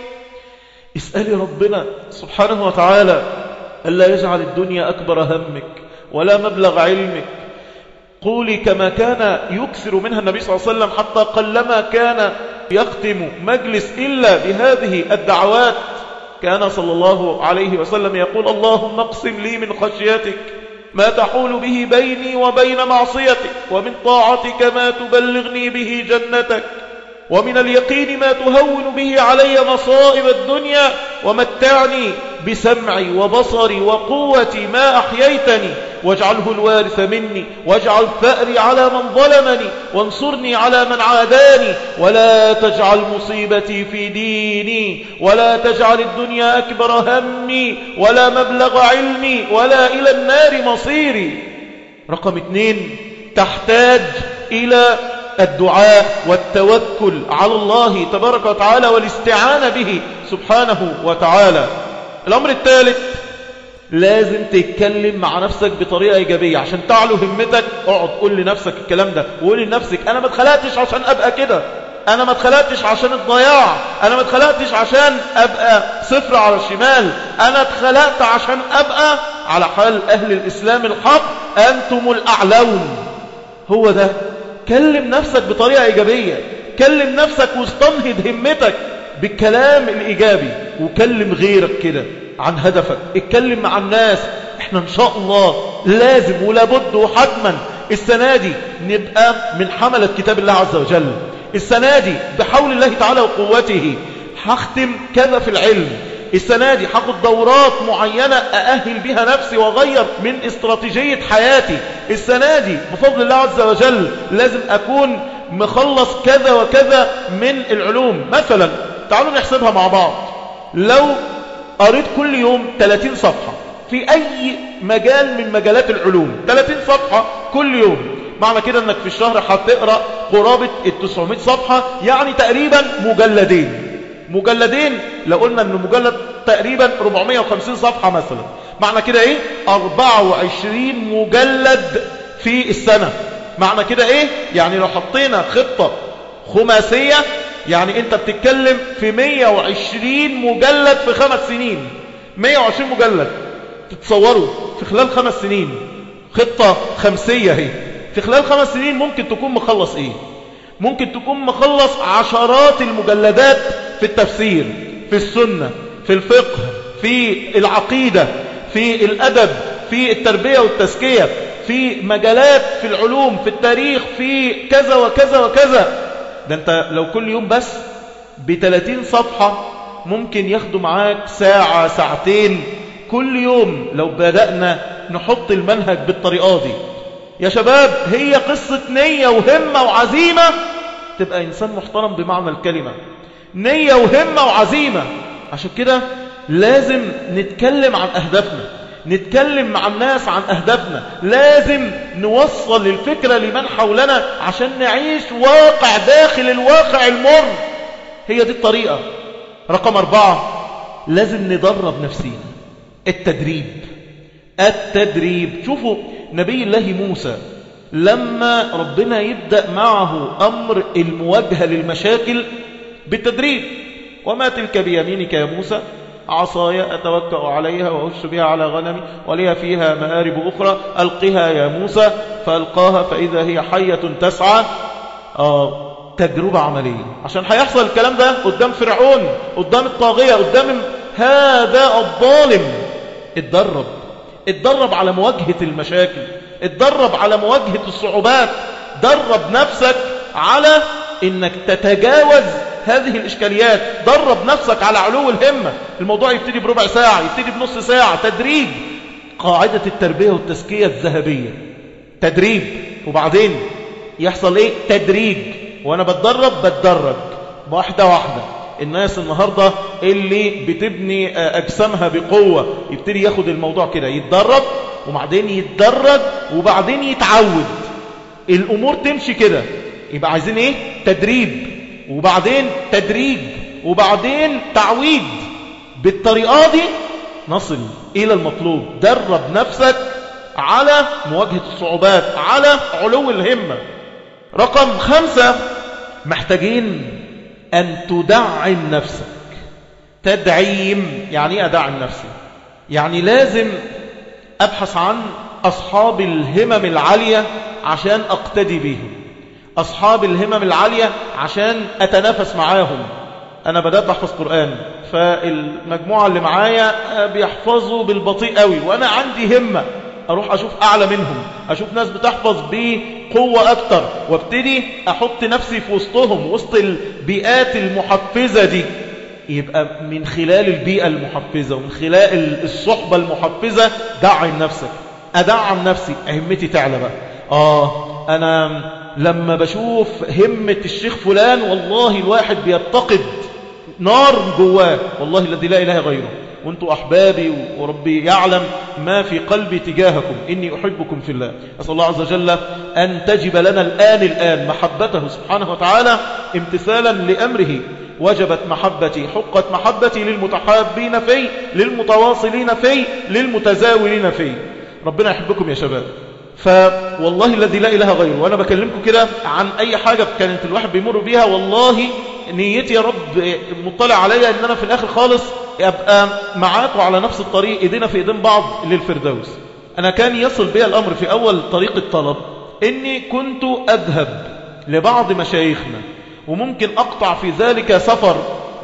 اسألي ربنا سبحانه وتعالى ألا يجعل الدنيا أكبر همك ولا مبلغ علمك. قولي كما كان يكثر منها النبي صلى الله عليه وسلم، حتى قلما كان يختم مجلس إلا بهذه الدعوات. كان صلى الله عليه وسلم يقول: اللهم اقسم لي من خشيتك ما تحول به بيني وبين معصيتك، ومن طاعتك ما تبلغني به جنتك، ومن اليقين ما تهون به علي مصائب الدنيا، ومتعني بسمعي وبصري وقوتي ما أحييتني، واجعله الوارث مني، واجعل ثأري على من ظلمني، وانصرني على من عاداني، ولا تجعل مصيبتي في ديني، ولا تجعل الدنيا أكبر همي ولا مبلغ علمي ولا إلى النار مصيري. رقم اثنين، تحتاج إلى الدعاء والتوكل على الله تبارك وتعالى والاستعانة به سبحانه وتعالى. الأمر الثالث، لازم تتكلم مع نفسك بطريقة إيجابية عشان تعلو همتك. اقعد قول لنفسك الكلام ده، وقول لنفسك: أنا ما اتخلقتش عشان أبقى كده، أنا ما اتخلقتش عشان الضياع، أنا ما اتخلقتش عشان أبقى صفر على الشمال، أنا اتخلقت عشان أبقى على حال أهل الإسلام الحق، أنتم الأعلون. هو ده. كلم نفسك بطريقة إيجابية، كلم نفسك واستنهض همتك بالكلام الإيجابي، وكلم غيرك كده عن هدفك. اتكلم مع الناس. احنا ان شاء الله لازم ولابد وحتما السنة دي نبقى من حملة كتاب الله عز وجل. السنة دي بحول الله تعالى وقوته هختم كذا في العلم. السنة دي هاخد دورات معينة أأهل بها نفسي وأغير من استراتيجية حياتي. السنة دي بفضل الله عز وجل لازم أكون مخلص كذا وكذا من العلوم. مثلا تعالوا نحسبها مع بعض. لو قريت كل يوم ثلاثين صفحة في أي مجال من مجالات العلوم، ثلاثين صفحة كل يوم، معنى كده أنك في الشهر هتقرأ قرابة التسعمائة صفحة، يعني تقريبا مجلدين. مجلدين لو قلنا أنه مجلد تقريبا أربعمائة وخمسين صفحة مثلا، معنى كده إيه؟ أربعة وعشرين مجلد في السنة. معنى كده إيه؟ يعني لو حطينا خطة خماسية، يعني أنت بتتكلم في مائة وعشرين مجلد في خمس سنين. مائة وعشرين مجلد تتصوروا في خلال خمس سنين. خطة خمسية هي في خلال خمس سنين ممكن تكون مخلص إيه؟ ممكن تكون مخلص عشرات المجلدات في التفسير، في السنة، في الفقه، في العقيدة، في الأدب، في التربية والتزكية، في مجالات في العلوم، في التاريخ، في كذا وكذا وكذا. ده انت لو كل يوم بس بثلاثين صفحة ممكن ياخدوا معاك ساعة ساعتين كل يوم لو بدأنا نحط المنهج بالطريقة دي. يا شباب هي قصة نية وهمة وعزيمة تبقى إنسان محترم بمعنى الكلمة. نية وهمة وعزيمة. عشان كده لازم نتكلم عن أهدافنا، نتكلم مع الناس عن أهدافنا، لازم نوصل الفكرة لمن حولنا عشان نعيش واقع داخل الواقع المر. هي دي الطريقة. رقم أربعة، لازم ندرب نفسينا. التدريب التدريب شوفوا نبي الله موسى لما ربنا يبدأ معه أمر المواجهة للمشاكل بالتدريب. وما تلك بيمينك يا موسى؟ عصاي أتوكأ عليها وأهش بها على غنمي ولي فيها مآرب أخرى ألقها يا موسى، فألقاها فإذا هي حية تسعى. آه تجربة عملية عشان هيحصل الكلام ده قدام فرعون، قدام الطاغية، قدام هذا الظالم. اتدرب اتدرب على مواجهة المشاكل، اتدرب على مواجهة الصعوبات، درب نفسك على انك تتجاوز هذه الإشكاليات، درب نفسك على علو الهمة. الموضوع يبتدي بربع ساعة، يبتدي بنص ساعة، تدريب. قاعدة التربية والتزكية الذهبية، تدريب، وبعدين يحصل ايه؟ تدريج. وانا بتدرب بتدرج واحدة واحدة. الناس النهاردة اللي بتبني أجسامها بقوة يبتدي ياخد الموضوع كده، يتدرب وبعدين يتدرج وبعدين يتعود. الأمور تمشي كده. يبقى عايزين ايه؟ تدريب، وبعدين تدريج، وبعدين تعويد. بالطريقة دي نصل إلى المطلوب. درب نفسك على مواجهة الصعوبات، على علو الهمة. رقم خمسة، محتاجين أن تدعم نفسك. تدعيم يعني ايه أدعم نفسي؟ يعني لازم أبحث عن أصحاب الهمم العالية عشان أقتدي بهم، أصحاب الهمم العالية عشان أتنافس معاهم. أنا بدأت أحفظ قرآن، فالمجموعة اللي معايا بيحفظوا بالبطيء قوي، وأنا عندي همة أروح أشوف أعلى منهم، أشوف ناس بتحفظ بقوة أكتر، وابتدي أحط نفسي في وسطهم، وسط البيئات المحفزة دي. يبقى من خلال البيئة المحفزة ومن خلال الصحبة المحفزة دعم نفسك. أدعم نفسي، همتي تعلى بقى. آه أنا لما بشوف همة الشيخ فلان والله الواحد بيتقد نار جواه، والله الذي لا إله غيره، وانتم أحبابي وربي يعلم ما في قلبي تجاهكم، إني أحبكم في الله. أسأل الله عز وجل أن تجب لنا الآن الآن محبته سبحانه وتعالى امتثالا لأمره. وجبت محبتي، حقت محبتي للمتحابين في، للمتواصلين في، للمتزاولين في. ربنا يحبكم يا شباب. فوالله الذي لا إله غيره، وأنا بكلمكم كده عن أي حاجة كانت الواحد بيمر بيها، والله نيتي يا رب مطلع عليا أن أنا في الآخر خالص أبقى معاكم على نفس الطريق، إيدينا في إيدين بعض للفردوس. أنا كان يصل بي الأمر في أول طريق الطلب إني كنت أذهب لبعض مشايخنا، وممكن أقطع في ذلك سفر،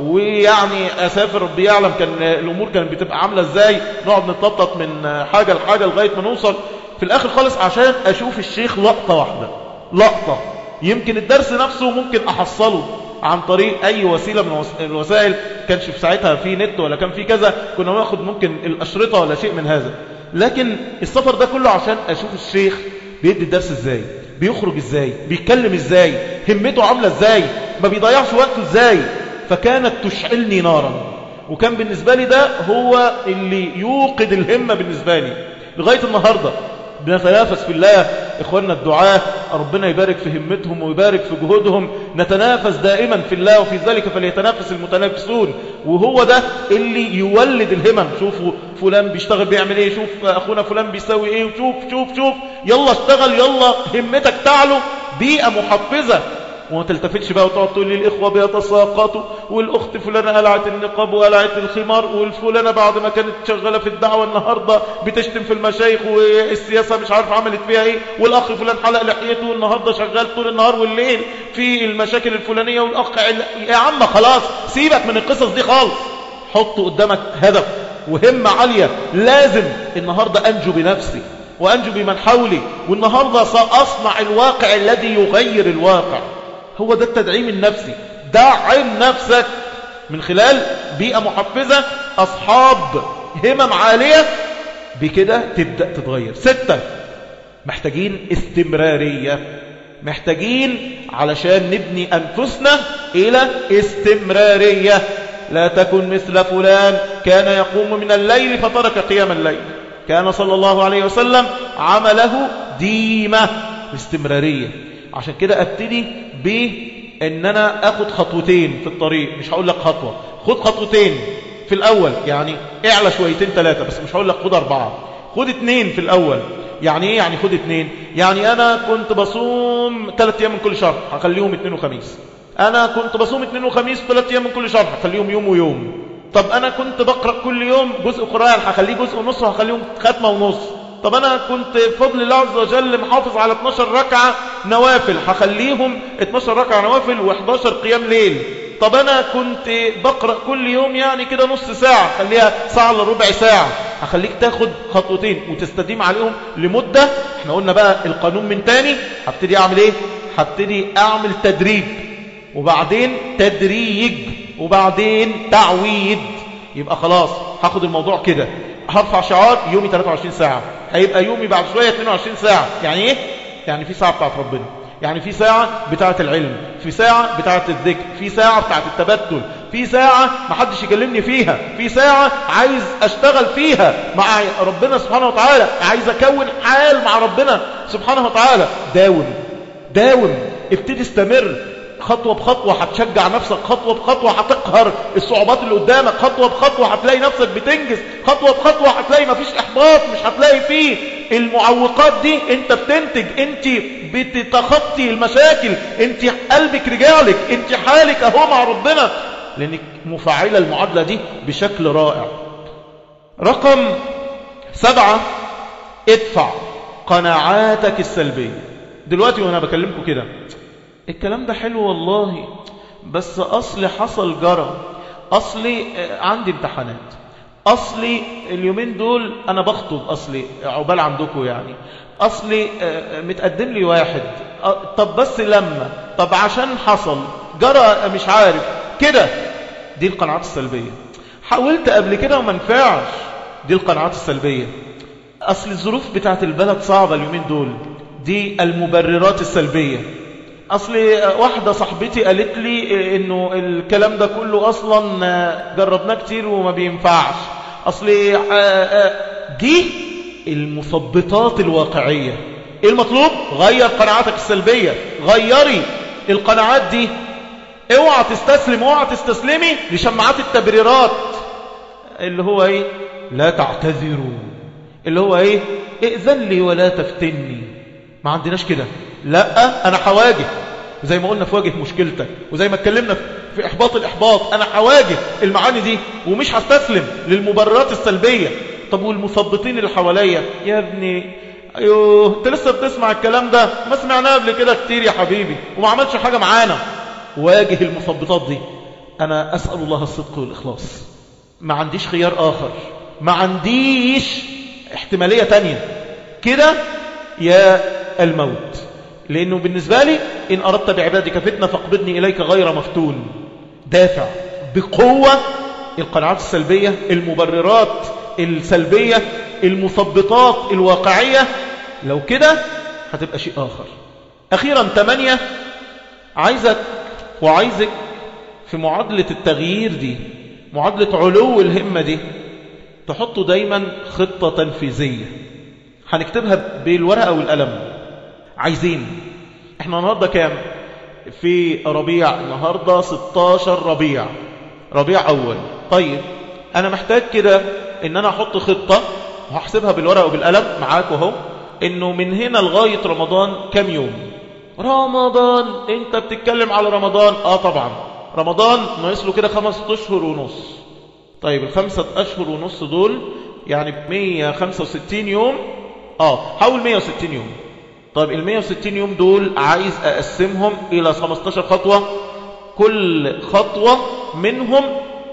ويعني أسافر ربي يعلم كان الأمور كانت بتبقى عاملة إزاي، نقعد نتنطط من حاجة لحاجة لغاية ما نوصل في الآخر خالص عشان أشوف الشيخ لقطة واحدة، لقطة. يمكن الدرس نفسه ممكن أحصله عن طريق أي وسيلة من الوسائل، كانش في ساعتها في نت ولا كان في كذا، كنا ناخد ممكن الأشرطة ولا شيء من هذا. لكن السفر ده كله عشان أشوف الشيخ بيدي الدرس إزاي، بيخرج إزاي، بيتكلم إزاي، همته عاملة إزاي، ما بيضيعش وقته إزاي. فكانت تشعلني نارا، وكان بالنسبة لي ده هو اللي يوقد الهمة بالنسبة لي لغاية النهاردة. بنتنافس في الله إخواننا الدعاة، ربنا يبارك في همتهم ويبارك في جهودهم. نتنافس دائما في الله، وفي ذلك فليتنافس المتنافسون. وهو ده اللي يولد الهمم. شوفوا فلان بيشتغل بيعمل ايه، شوف أخونا فلان بيسوي ايه، وشوف شوف شوف يلا اشتغل، يلا همتك تعلو. بيئة محفزة، وما تلتفتش بقى وتقعد تقول لي الإخوة بيتساقطوا، والأخت فلانة قلعت النقاب وقلعت الخمار، والفلانة بعد ما كانت شغالة في الدعوة النهاردة بتشتم في المشايخ والسياسة مش عارف عملت فيها ايه، والأخ فلان حلق لحيته والنهاردة شغال طول النهار والليل في المشاكل الفلانية، والأخ عل... يا عم خلاص سيبك من القصص دي خالص. حط قدامك هدف وهمة عالية. لازم النهاردة أنجو بنفسي وأنجو بمن حولي، والنهاردة سأصنع الواقع الذي يغير الواقع. هو ده التدعيم النفسي. دعم نفسك من خلال بيئة محفزة، أصحاب همم عالية، بكده تبدأ تتغير. ستة، محتاجين استمرارية. محتاجين علشان نبني أنفسنا إلى استمرارية. لا تكن مثل فلان كان يقوم من الليل فترك قيام الليل. كان صلى الله عليه وسلم عمله ديمة، استمرارية. عشان كده ابتدي بان انا اخد خطوتين في الطريق، مش هقول لك خطوة، خد خطوتين في الاول، يعني اعلى شويتين ثلاثة، بس مش هقول لك خد اربعة، خد اتنين في الاول. يعني ايه يعني خد اتنين؟ يعني انا كنت بصوم ثلاث ايام من كل شهر، هخليهم اتنين وخميس. انا كنت بصوم اتنين وخميس ثلاث ايام من كل شهر، هخليهم يوم ويوم. طب انا كنت بقرأ كل يوم جزء قرآن، هخليه جزء ونص وهخليهم ختمة ونص. طب أنا كنت بفضل الله عز وجل محافظ على اتناشر ركعة نوافل، هخليهم اتناشر ركعة نوافل وإحداشر قيام ليل. طب أنا كنت بقرأ كل يوم يعني كده نص ساعة، خليها ساعة لربع ساعة. هخليك تاخد خطوتين وتستديم عليهم لمدة. احنا قلنا بقى القانون من تاني، هبتدي أعمل إيه؟ هبتدي أعمل تدريب، وبعدين تدريج، وبعدين تعويد. يبقى خلاص هاخد الموضوع كده، هرفع شعار يومي ثلاثة وعشرين ساعة، هيبقى يومي بعد شوية اثنين وعشرين ساعة. يعني ايه؟ يعني في ساعة بتاعت ربنا، يعني في ساعة بتاعت العلم، في ساعة بتاعت الذكر، في ساعة بتاعت التبتل، في ساعة محدش يكلمني فيها، في ساعة عايز اشتغل فيها مع ربنا سبحانه وتعالى، عايز اكون حال مع ربنا سبحانه وتعالى. داوم داوم، ابتدي استمر، خطوة بخطوة هتشجع نفسك، خطوة بخطوة هتقهر الصعوبات اللي قدامك، خطوة بخطوة هتلاقي نفسك بتنجز، خطوة بخطوة هتلاقي مفيش إحباط، مش هتلاقي فيه المعوقات دي. انت بتنتج، انت بتتخطي المشاكل، انت قلبك رجالك، انت حالك اهو مع ربنا، لانك مفعلة المعادلة دي بشكل رائع. رقم سبعة، ادفع قناعاتك السلبية. دلوقتي وانا بكلمكم كده، الكلام ده حلو والله، بس أصلي حصل جرى، أصلي عندي امتحانات، أصلي اليومين دول أنا بخطب، أصلي عقبال عندكم يعني، أصلي متقدم لي واحد، طب بس لما، طب عشان حصل جرى مش عارف كده. دي القناعات السلبية. حاولت قبل كده وما نفعش، دي القناعات السلبية. أصل الظروف بتاعت البلد صعبة اليومين دول، دي المبررات السلبية. أصل واحدة صاحبتي قالت لي إنه الكلام ده كله أصلا جربناه كتير وما بينفعش. أصل دي المثبطات الواقعية. إيه المطلوب؟ غير قناعاتك السلبية، غيري القناعات دي. اوعى تستسلم، اوعى تستسلمي لشمعات التبريرات اللي هو ايه، لا تعتذروا، اللي هو ايه، ائذن لي ولا تفتني. ما عندناش كده. لا، انا حواجه زي ما قلنا في واجه مشكلتك، وزي ما اتكلمنا في احباط الاحباط، انا حواجه المعاني دي ومش هستسلم للمبررات السلبية. طب والمثبطين اللي حواليا، يا ابني ايوه انت لسه بتسمع الكلام ده، ما سمعناه قبل كده كتير يا حبيبي وما عملش حاجة معانا. واجه المثبطات دي. انا اسأل الله الصدق والاخلاص، ما عنديش خيار اخر، ما عنديش احتمالية تانية كده يا الموت. لأنه بالنسبة لي إن أردت بعبادك فتنة فاقبضني إليك غير مفتون. دافع بقوة القناعات السلبية، المبررات السلبية، المثبطات الواقعية. لو كده هتبقى شيء آخر. أخيرا ثمانية، عايزك وعايزك في معادلة التغيير دي، معادلة علو الهمة دي، تحطوا دايما خطة تنفيذية هنكتبها بالورقة والقلم. عايزين، احنا النهاردة كام في ربيع؟ النهاردة ستاشر ربيع، ربيع أول. طيب أنا محتاج كده إن أنا أحط خطة وهحسبها بالورقة وبالقلم معاك وهو، إنه من هنا لغاية رمضان كام يوم؟ رمضان، أنت بتتكلم على رمضان؟ آه طبعا رمضان ناقص له كده خمسة أشهر ونص. طيب الخمسة أشهر ونص دول يعني مية وخمسة وستين يوم. آه حاول مية وستين يوم. طيب ال مية وستين يوم دول عايز أقسمهم إلى خمستاشر خطوة، كل خطوة منهم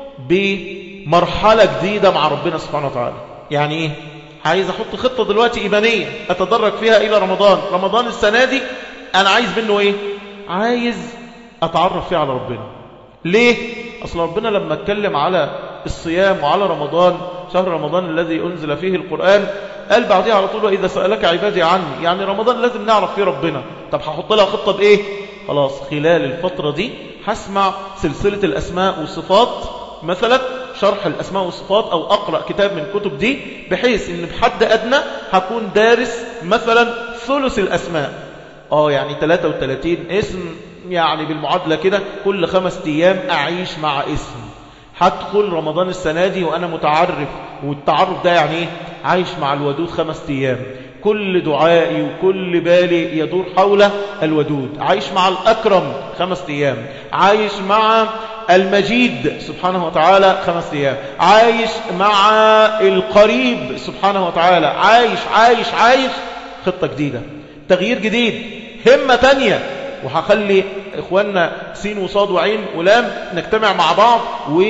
بمرحلة جديدة مع ربنا سبحانه وتعالى. يعني إيه؟ عايز أحط خطة دلوقتي إيمانية أتدرج فيها إلى رمضان. رمضان السنة دي أنا عايز منه إيه؟ عايز أتعرف فيه على ربنا. ليه؟ أصل ربنا لما اتكلم على الصيام وعلى رمضان، شهر رمضان الذي أنزل فيه القرآن، قال بعدها على طول وإذا سألك عبادي عني. يعني رمضان لازم نعرف فيه ربنا. طب هحط لها خطة بإيه؟ خلاص خلال الفترة دي هسمع سلسلة الأسماء والصفات مثلا، شرح الأسماء والصفات، أو أقرأ كتاب من كتب دي، بحيث إن بحد أدنى هكون دارس مثلا ثلث الأسماء. آه يعني ثلاثة وثلاثين اسم، يعني بالمعادلة كده كل خمس أيام أعيش مع اسم. هدخل رمضان السنة دي وأنا متعرف، والتعرف ده يعني إيه؟ عايش مع الودود خمس أيام، كل دعائي وكل بالي يدور حول الودود. عايش مع الأكرم خمس أيام، عايش مع المجيد سبحانه وتعالى خمس أيام، عايش مع القريب سبحانه وتعالى، عايش عايش عايش. خطة جديدة، تغيير جديد، همة تانية، وهخلي إخواننا سين وصاد وعين ولام نجتمع مع بعض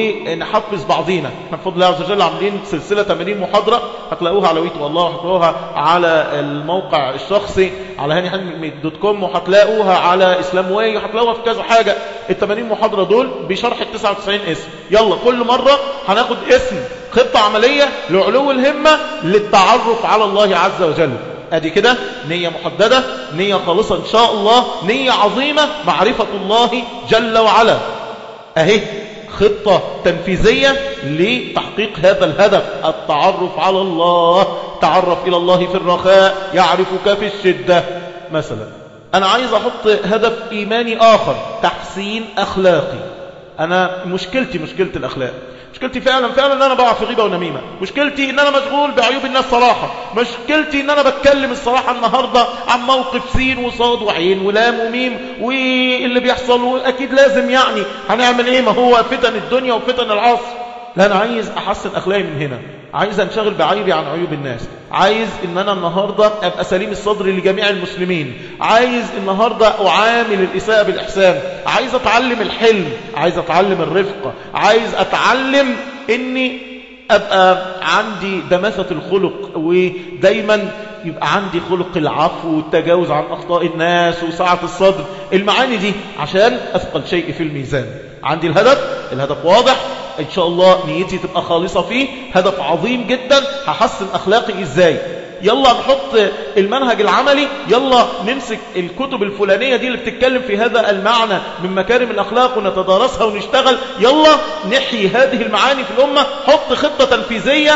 ونحفز بعضينا. احنا بفضل الله عز وجل عاملين سلسلة ثمانين محاضرة، هتلاقوها على ويتو والله، وهتلاقوها على الموقع الشخصي على هاني حلمي دوت كوم، وهتلاقوها على اسلام واي، وهتلاقوها في كذا حاجة. الثمانين محاضرة دول بشرح التسعة وتسعين اسم. يلا كل مرة هناخد اسم خطة عملية لعلو الهمة للتعرف على الله عز وجل. ادي كده نية محددة، نية خالصة ان شاء الله، نية عظيمة، معرفة الله جل وعلا. اهي خطة تنفيذية لتحقيق هذا الهدف، التعرف على الله. تعرف إلى الله في الرخاء يعرفك في الشدة. مثلا أنا عايز أحط هدف إيماني آخر، تحسين أخلاقي. أنا مشكلتي مشكلة الأخلاق، مشكلتي فعلا فعلا ان انا بقع في غيبة ونميمة، مشكلتي ان انا مشغول بعيوب الناس صراحة، مشكلتي ان انا بتكلم الصراحة النهاردة عن موقف سين وصاد وعين ولام وميم واللي بيحصل، واكيد لازم يعني هنعمل ايه، ما هو فتن الدنيا وفتن العصر. لا، انا عايز احسن اخلاقي من هنا، عايز انشغل بعيبي عن عيوب الناس، عايز ان انا النهاردة ابقى سليم الصدر لجميع المسلمين، عايز النهاردة اعامل الاساءة بالاحسان، عايز اتعلم الحلم، عايز اتعلم الرفقة، عايز اتعلم اني ابقى عندي دماثة الخلق، ودايما يبقى عندي خلق العفو والتجاوز عن اخطاء الناس وسعة الصدر. المعاني دي عشان اثقل شيء في الميزان. عندي الهدف، الهدف واضح، ان شاء الله نيتي تبقى خالصة فيه، هدف عظيم جدا. هحسن اخلاقي ازاي؟ يلا نحط المنهج العملي، يلا نمسك الكتب الفلانية دي اللي بتتكلم في هذا المعنى من مكارم الأخلاق ونتدارسها ونشتغل، يلا نحيي هذه المعاني في الأمة. حط خطة تنفيذية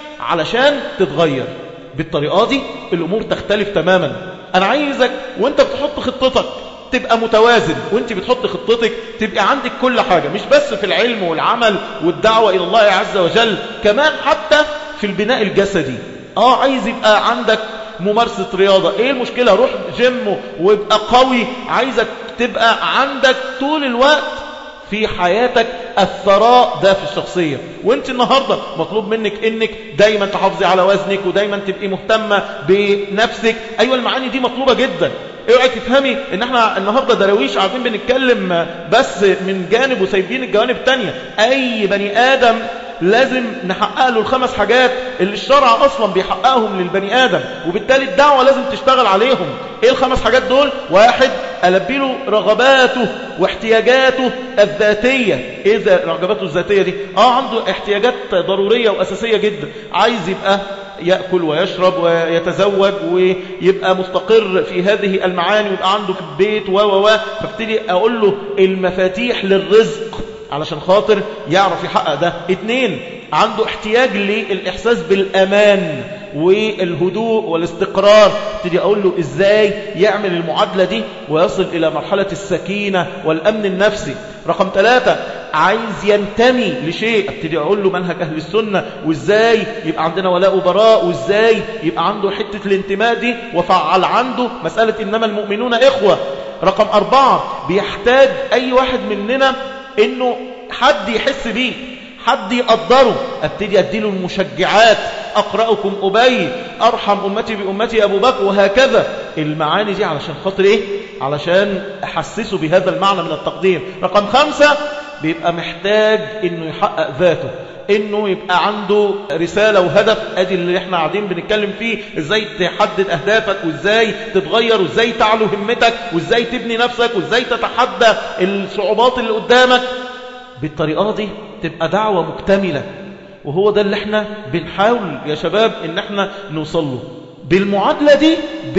علشان تتغير. بالطريقة دي الأمور تختلف تماما. أنا عايزك وانت بتحط خطتك تبقى متوازن، وانت بتحط خطتك تبقى عندك كل حاجة، مش بس في العلم والعمل والدعوة إلى الله عز وجل، كمان حتى في البناء الجسدي. اه عايز يبقى عندك ممارسة رياضة، ايه المشكلة؟ روح جيم ويبقى قوي. عايزك تبقى عندك طول الوقت في حياتك الثراء ده في الشخصية. وانت النهاردة مطلوب منك انك دايما تحافظي على وزنك، ودايما تبقي مهتمة بنفسك. ايوه المعاني دي مطلوبة جدا. اوعي تفهمي ان احنا النهاردة درويش قاعدين بنتكلم بس من جانب وسايبين الجوانب التانية. اي بني ادم لازم نحقق له الخمس حاجات اللي الشرع أصلا بيحققهم للبني آدم، وبالتالي الدعوة لازم تشتغل عليهم. إيه الخمس حاجات دول؟ واحد، ألبي له رغباته واحتياجاته الذاتية. إيه ذا رغباته الذاتية دي؟ آه عنده احتياجات ضرورية وأساسية جدا، عايز يبقى يأكل ويشرب ويتزوج ويبقى مستقر في هذه المعاني، ويبقى عنده في البيت و و و فابتدي أقول له المفاتيح للرزق علشان خاطر يعرف يحقق ده. اتنين، عنده احتياج للإحساس بالأمان والهدوء والاستقرار، ابتدي أقول له إزاي يعمل المعادلة دي ويصل إلى مرحلة السكينة والأمن النفسي. رقم ثلاثة، عايز ينتمي لشيء، ابتدي أقول له منهج أهل السنة، وإزاي يبقى عندنا ولاء وبراء، وإزاي يبقى عنده حتة الانتماء دي، وفعل عنده مسألة إنما المؤمنون إخوة. رقم أربعة، بيحتاج أي واحد مننا إنه حد يحس بيه، حد يقدره، ابتدي أديله المشجعات، أقرأكم أبي، أرحم أمتي بأمتي أبو بكر، وهكذا. المعاني دي علشان خاطر إيه؟ علشان أحسسه بهذا المعنى من التقدير. رقم خمسة، بيبقى محتاج إنه يحقق ذاته، إنه يبقى عنده رسالة وهدف. أدي اللي احنا قاعدين بنتكلم فيه، إزاي تحدد أهدافك، وإزاي تتغير، وإزاي تعلو همتك، وإزاي تبني نفسك، وإزاي تتحدى الصعوبات اللي قدامك. بالطريقة دي تبقى دعوة مكتملة، وهو ده اللي احنا بنحاول يا شباب ان احنا نوصل له. بالمعادلة دي،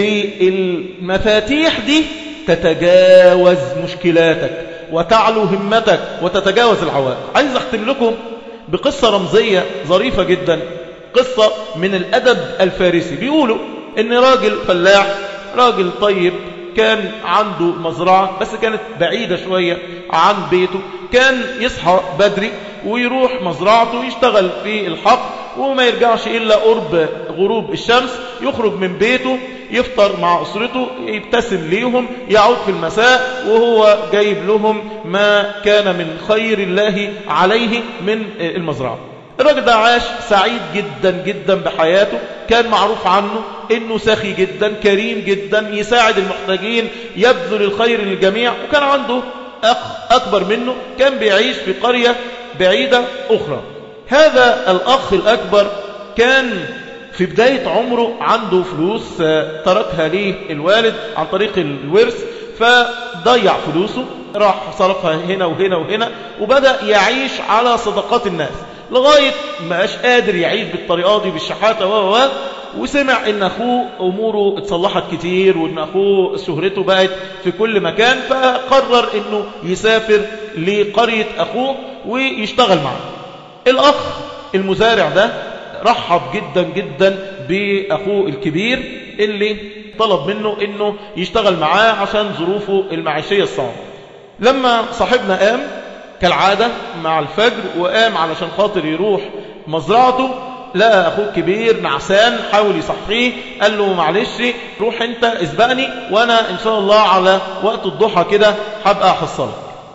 بالمفاتيح دي، تتجاوز مشكلاتك وتعلو همتك وتتجاوز العوائق. عايز اختم لكم بقصة رمزية ظريفة جدا، قصة من الأدب الفارسي. بيقولوا ان راجل فلاح، راجل طيب، كان عنده مزرعة بس كانت بعيدة شوية عن بيته. كان يصحى بدري ويروح مزرعته يشتغل في الحقل، وما يرجعش إلا قرب غروب الشمس. يخرج من بيته، يفطر مع أسرته، يبتسم ليهم، يعود في المساء وهو جايب لهم ما كان من خير الله عليه من المزرعة. الراجل ده عاش سعيد جدا جدا بحياته، كان معروف عنه انه سخي جدا، كريم جدا، يساعد المحتاجين، يبذل الخير للجميع، وكان عنده أخ أكبر منه كان بيعيش في قرية بعيدة أخرى. هذا الأخ الأكبر كان في بداية عمره عنده فلوس تركها ليه الوالد عن طريق الورث، فضيع فلوسه، راح صرفها هنا وهنا وهنا، وبدأ يعيش على صدقات الناس لغاية ما أش قادر يعيش بالطريقة دي بالشحاتة و و وسمع ان اخوه اموره اتصلحت كتير، وان اخوه شهرته بقت في كل مكان، فقرر انه يسافر لقرية اخوه ويشتغل معه. الاخ المزارع ده رحب جدا جدا باخوه الكبير اللي طلب منه انه يشتغل معاه عشان ظروفه المعيشية الصعبة. لما صاحبنا قام كالعادة مع الفجر وقام علشان خاطر يروح مزرعته، لقى أخوه الكبير نعسان، حاول يصحيه، قال له معلش روح انت اسبقني وانا ان شاء الله على وقت الضحى كده هبقى احصلك.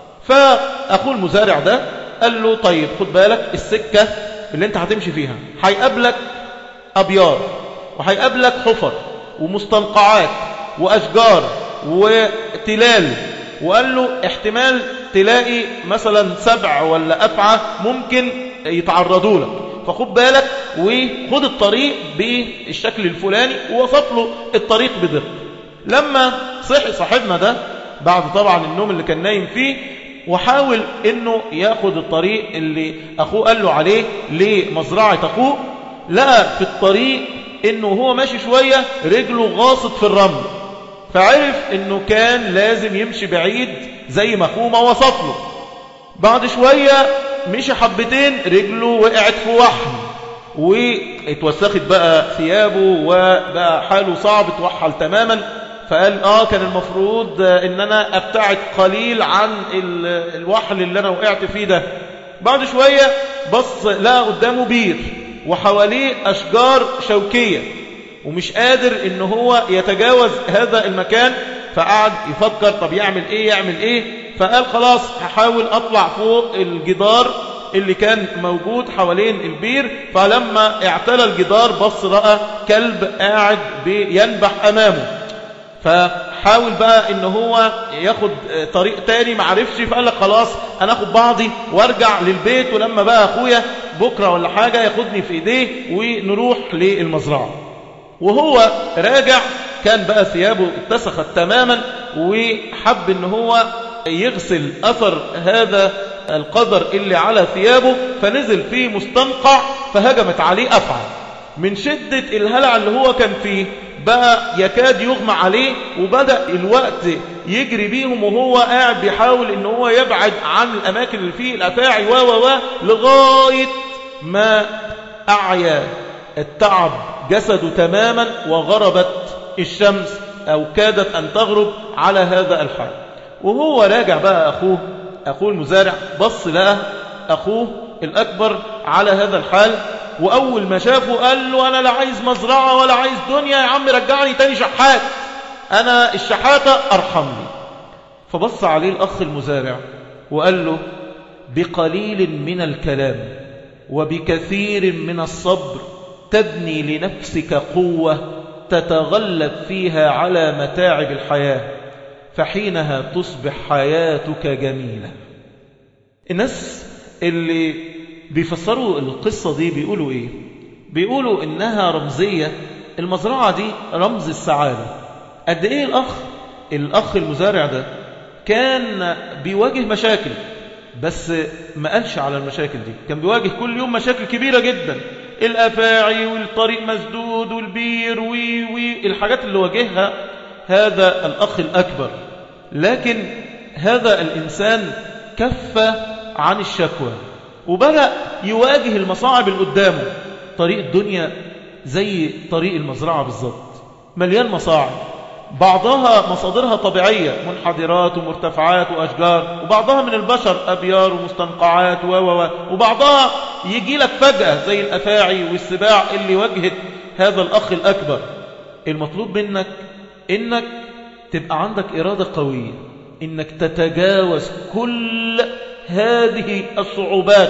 فأخوه المزارع ده قال له طيب خد بالك، السكة اللي انت هتمشي فيها هيقابلك أبيار وهيقابلك حفر ومستنقعات وأشجار وتلال، وقال له احتمال تلاقي مثلا سبع ولا أفعى ممكن يتعرضوا لك، فخد بالك وخد الطريق بالشكل الفلاني، ووصف له الطريق بدقة. لما صحي صاحبنا ده بعد طبعا النوم اللي كان نايم فيه، وحاول انه ياخد الطريق اللي اخوه قال له عليه لمزرعة اخوه، لقى في الطريق انه هو ماشي شوية رجله غاصت في الرمل، فعرف انه كان لازم يمشي بعيد زي ما اخوه ما وصف له. بعد شوية مشي حبتين رجله وقعت في وحم، واتوسخت بقى ثيابه وبقى حاله صعب، اتوحل تماما. فقال اه كان المفروض ان انا ابتعد قليل عن الوحل اللي انا وقعت فيه ده. بعد شوية بص لقى قدامه بير وحواليه اشجار شوكية، ومش قادر ان هو يتجاوز هذا المكان، فقعد يفكر طب يعمل ايه يعمل ايه فقال خلاص هحاول اطلع فوق الجدار اللي كان موجود حوالين البير. فلما اعتلى الجدار بص رأى كلب قاعد بينبح امامه، فحاول بقى ان هو ياخد طريق تاني معرفش، فقال لك خلاص انا اخد بعضي وارجع للبيت، ولما بقى اخويا بكرة ولا حاجة ياخدني في ايديه ونروح للمزرعة. وهو راجع كان بقى ثيابه اتسخت تماما، وحب ان هو يغسل أثر هذا القدر اللي على ثيابه، فنزل في مستنقع فهجمت عليه أفعى. من شدة الهلع اللي هو كان فيه بقى يكاد يغمى عليه، وبدأ الوقت يجري بيهم وهو قاعد بيحاول ان هو يبعد عن الأماكن اللي فيه الأفاعي و و و لغاية ما أعيا التعب جسده تماما، وغربت الشمس أو كادت أن تغرب على هذا الحال. وهو راجع بقى أخوه أخوه المزارع بص لقى أخوه الأكبر على هذا الحال، وأول ما شافه قال له أنا لا عايز مزرعة ولا عايز دنيا يا عم، رجعني تاني شحات، أنا الشحاتة أرحمني. فبص عليه الأخ المزارع وقال له بقليل من الكلام وبكثير من الصبر تبني لنفسك قوة تتغلب فيها على متاعب الحياة، فحينها تصبح حياتك جميلة. الناس اللي بيفسروا القصة دي بيقولوا ايه؟ بيقولوا انها رمزية، المزرعة دي رمز السعادة. قد ايه الاخ الاخ المزارع ده كان بيواجه مشاكل، بس ما قالش على المشاكل دي، كان بيواجه كل يوم مشاكل كبيرة جدا، الأفاعي والطريق مسدود والبير والحاجات اللي واجهها هذا الأخ الأكبر. لكن هذا الإنسان كف عن الشكوى وبدأ يواجه المصاعب اللي قدامه. طريق الدنيا زي طريق المزرعة بالضبط، مليان مصاعب، بعضها مصادرها طبيعية، منحدرات ومرتفعات وأشجار، وبعضها من البشر، أبيار ومستنقعات و و وبعضها يجي لك فجأة زي الأفاعي والسباع اللي واجهت هذا الأخ الأكبر. المطلوب منك إنك تبقى عندك إرادة قوية، إنك تتجاوز كل هذه الصعوبات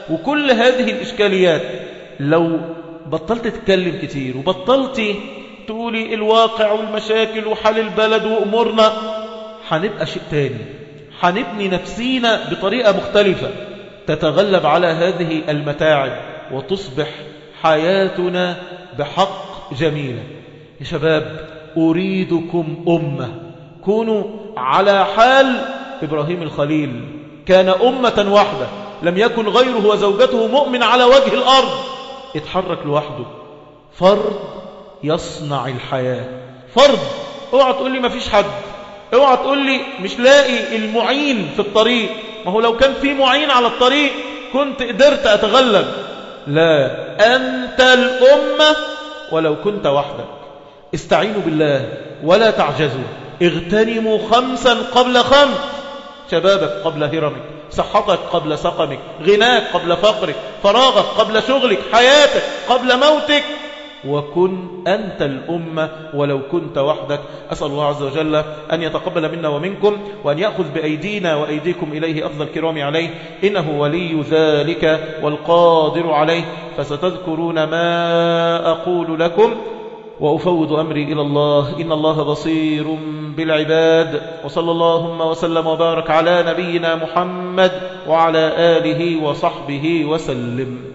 وكل هذه الإشكاليات، لو بطلت تتكلم كتير وبطلت تقولي الواقع والمشاكل وحال البلد وأمورنا، هنبقى شيء تاني، هنبني نفسينا بطريقة مختلفة تتغلب على هذه المتاعب وتصبح حياتنا بحق جميلة. يا شباب، أريدكم أمة كونوا على حال إبراهيم الخليل، كان أمة واحدة لم يكن غيره وزوجته مؤمن على وجه الأرض، اتحرك لوحده، فرد يصنع الحياة، فرد. اوعى تقول لي ما فيش حد، اوعى تقول لي مش لاقي المعين في الطريق، ما هو لو كان في معين على الطريق كنت قدرت أتغلب. لا، أنت الأمة ولو كنت وحدك. استعينوا بالله ولا تعجزوا، اغتنموا خمسا قبل خمس، شبابك قبل هرمك، صحتك قبل سقمك، غناك قبل فقرك، فراغك قبل شغلك، حياتك قبل موتك، وكن أنت الأمة ولو كنت وحدك. أسأل الله عز وجل أن يتقبل منا ومنكم، وأن يأخذ بأيدينا وأيديكم إليه أفضل الكرام عليه، إنه ولي ذلك والقادر عليه. فستذكرون ما أقول لكم وأفوض أمري إلى الله، إن الله بصير بالعباد. وصلى اللهم وسلم وبارك على نبينا محمد وعلى آله وصحبه وسلم.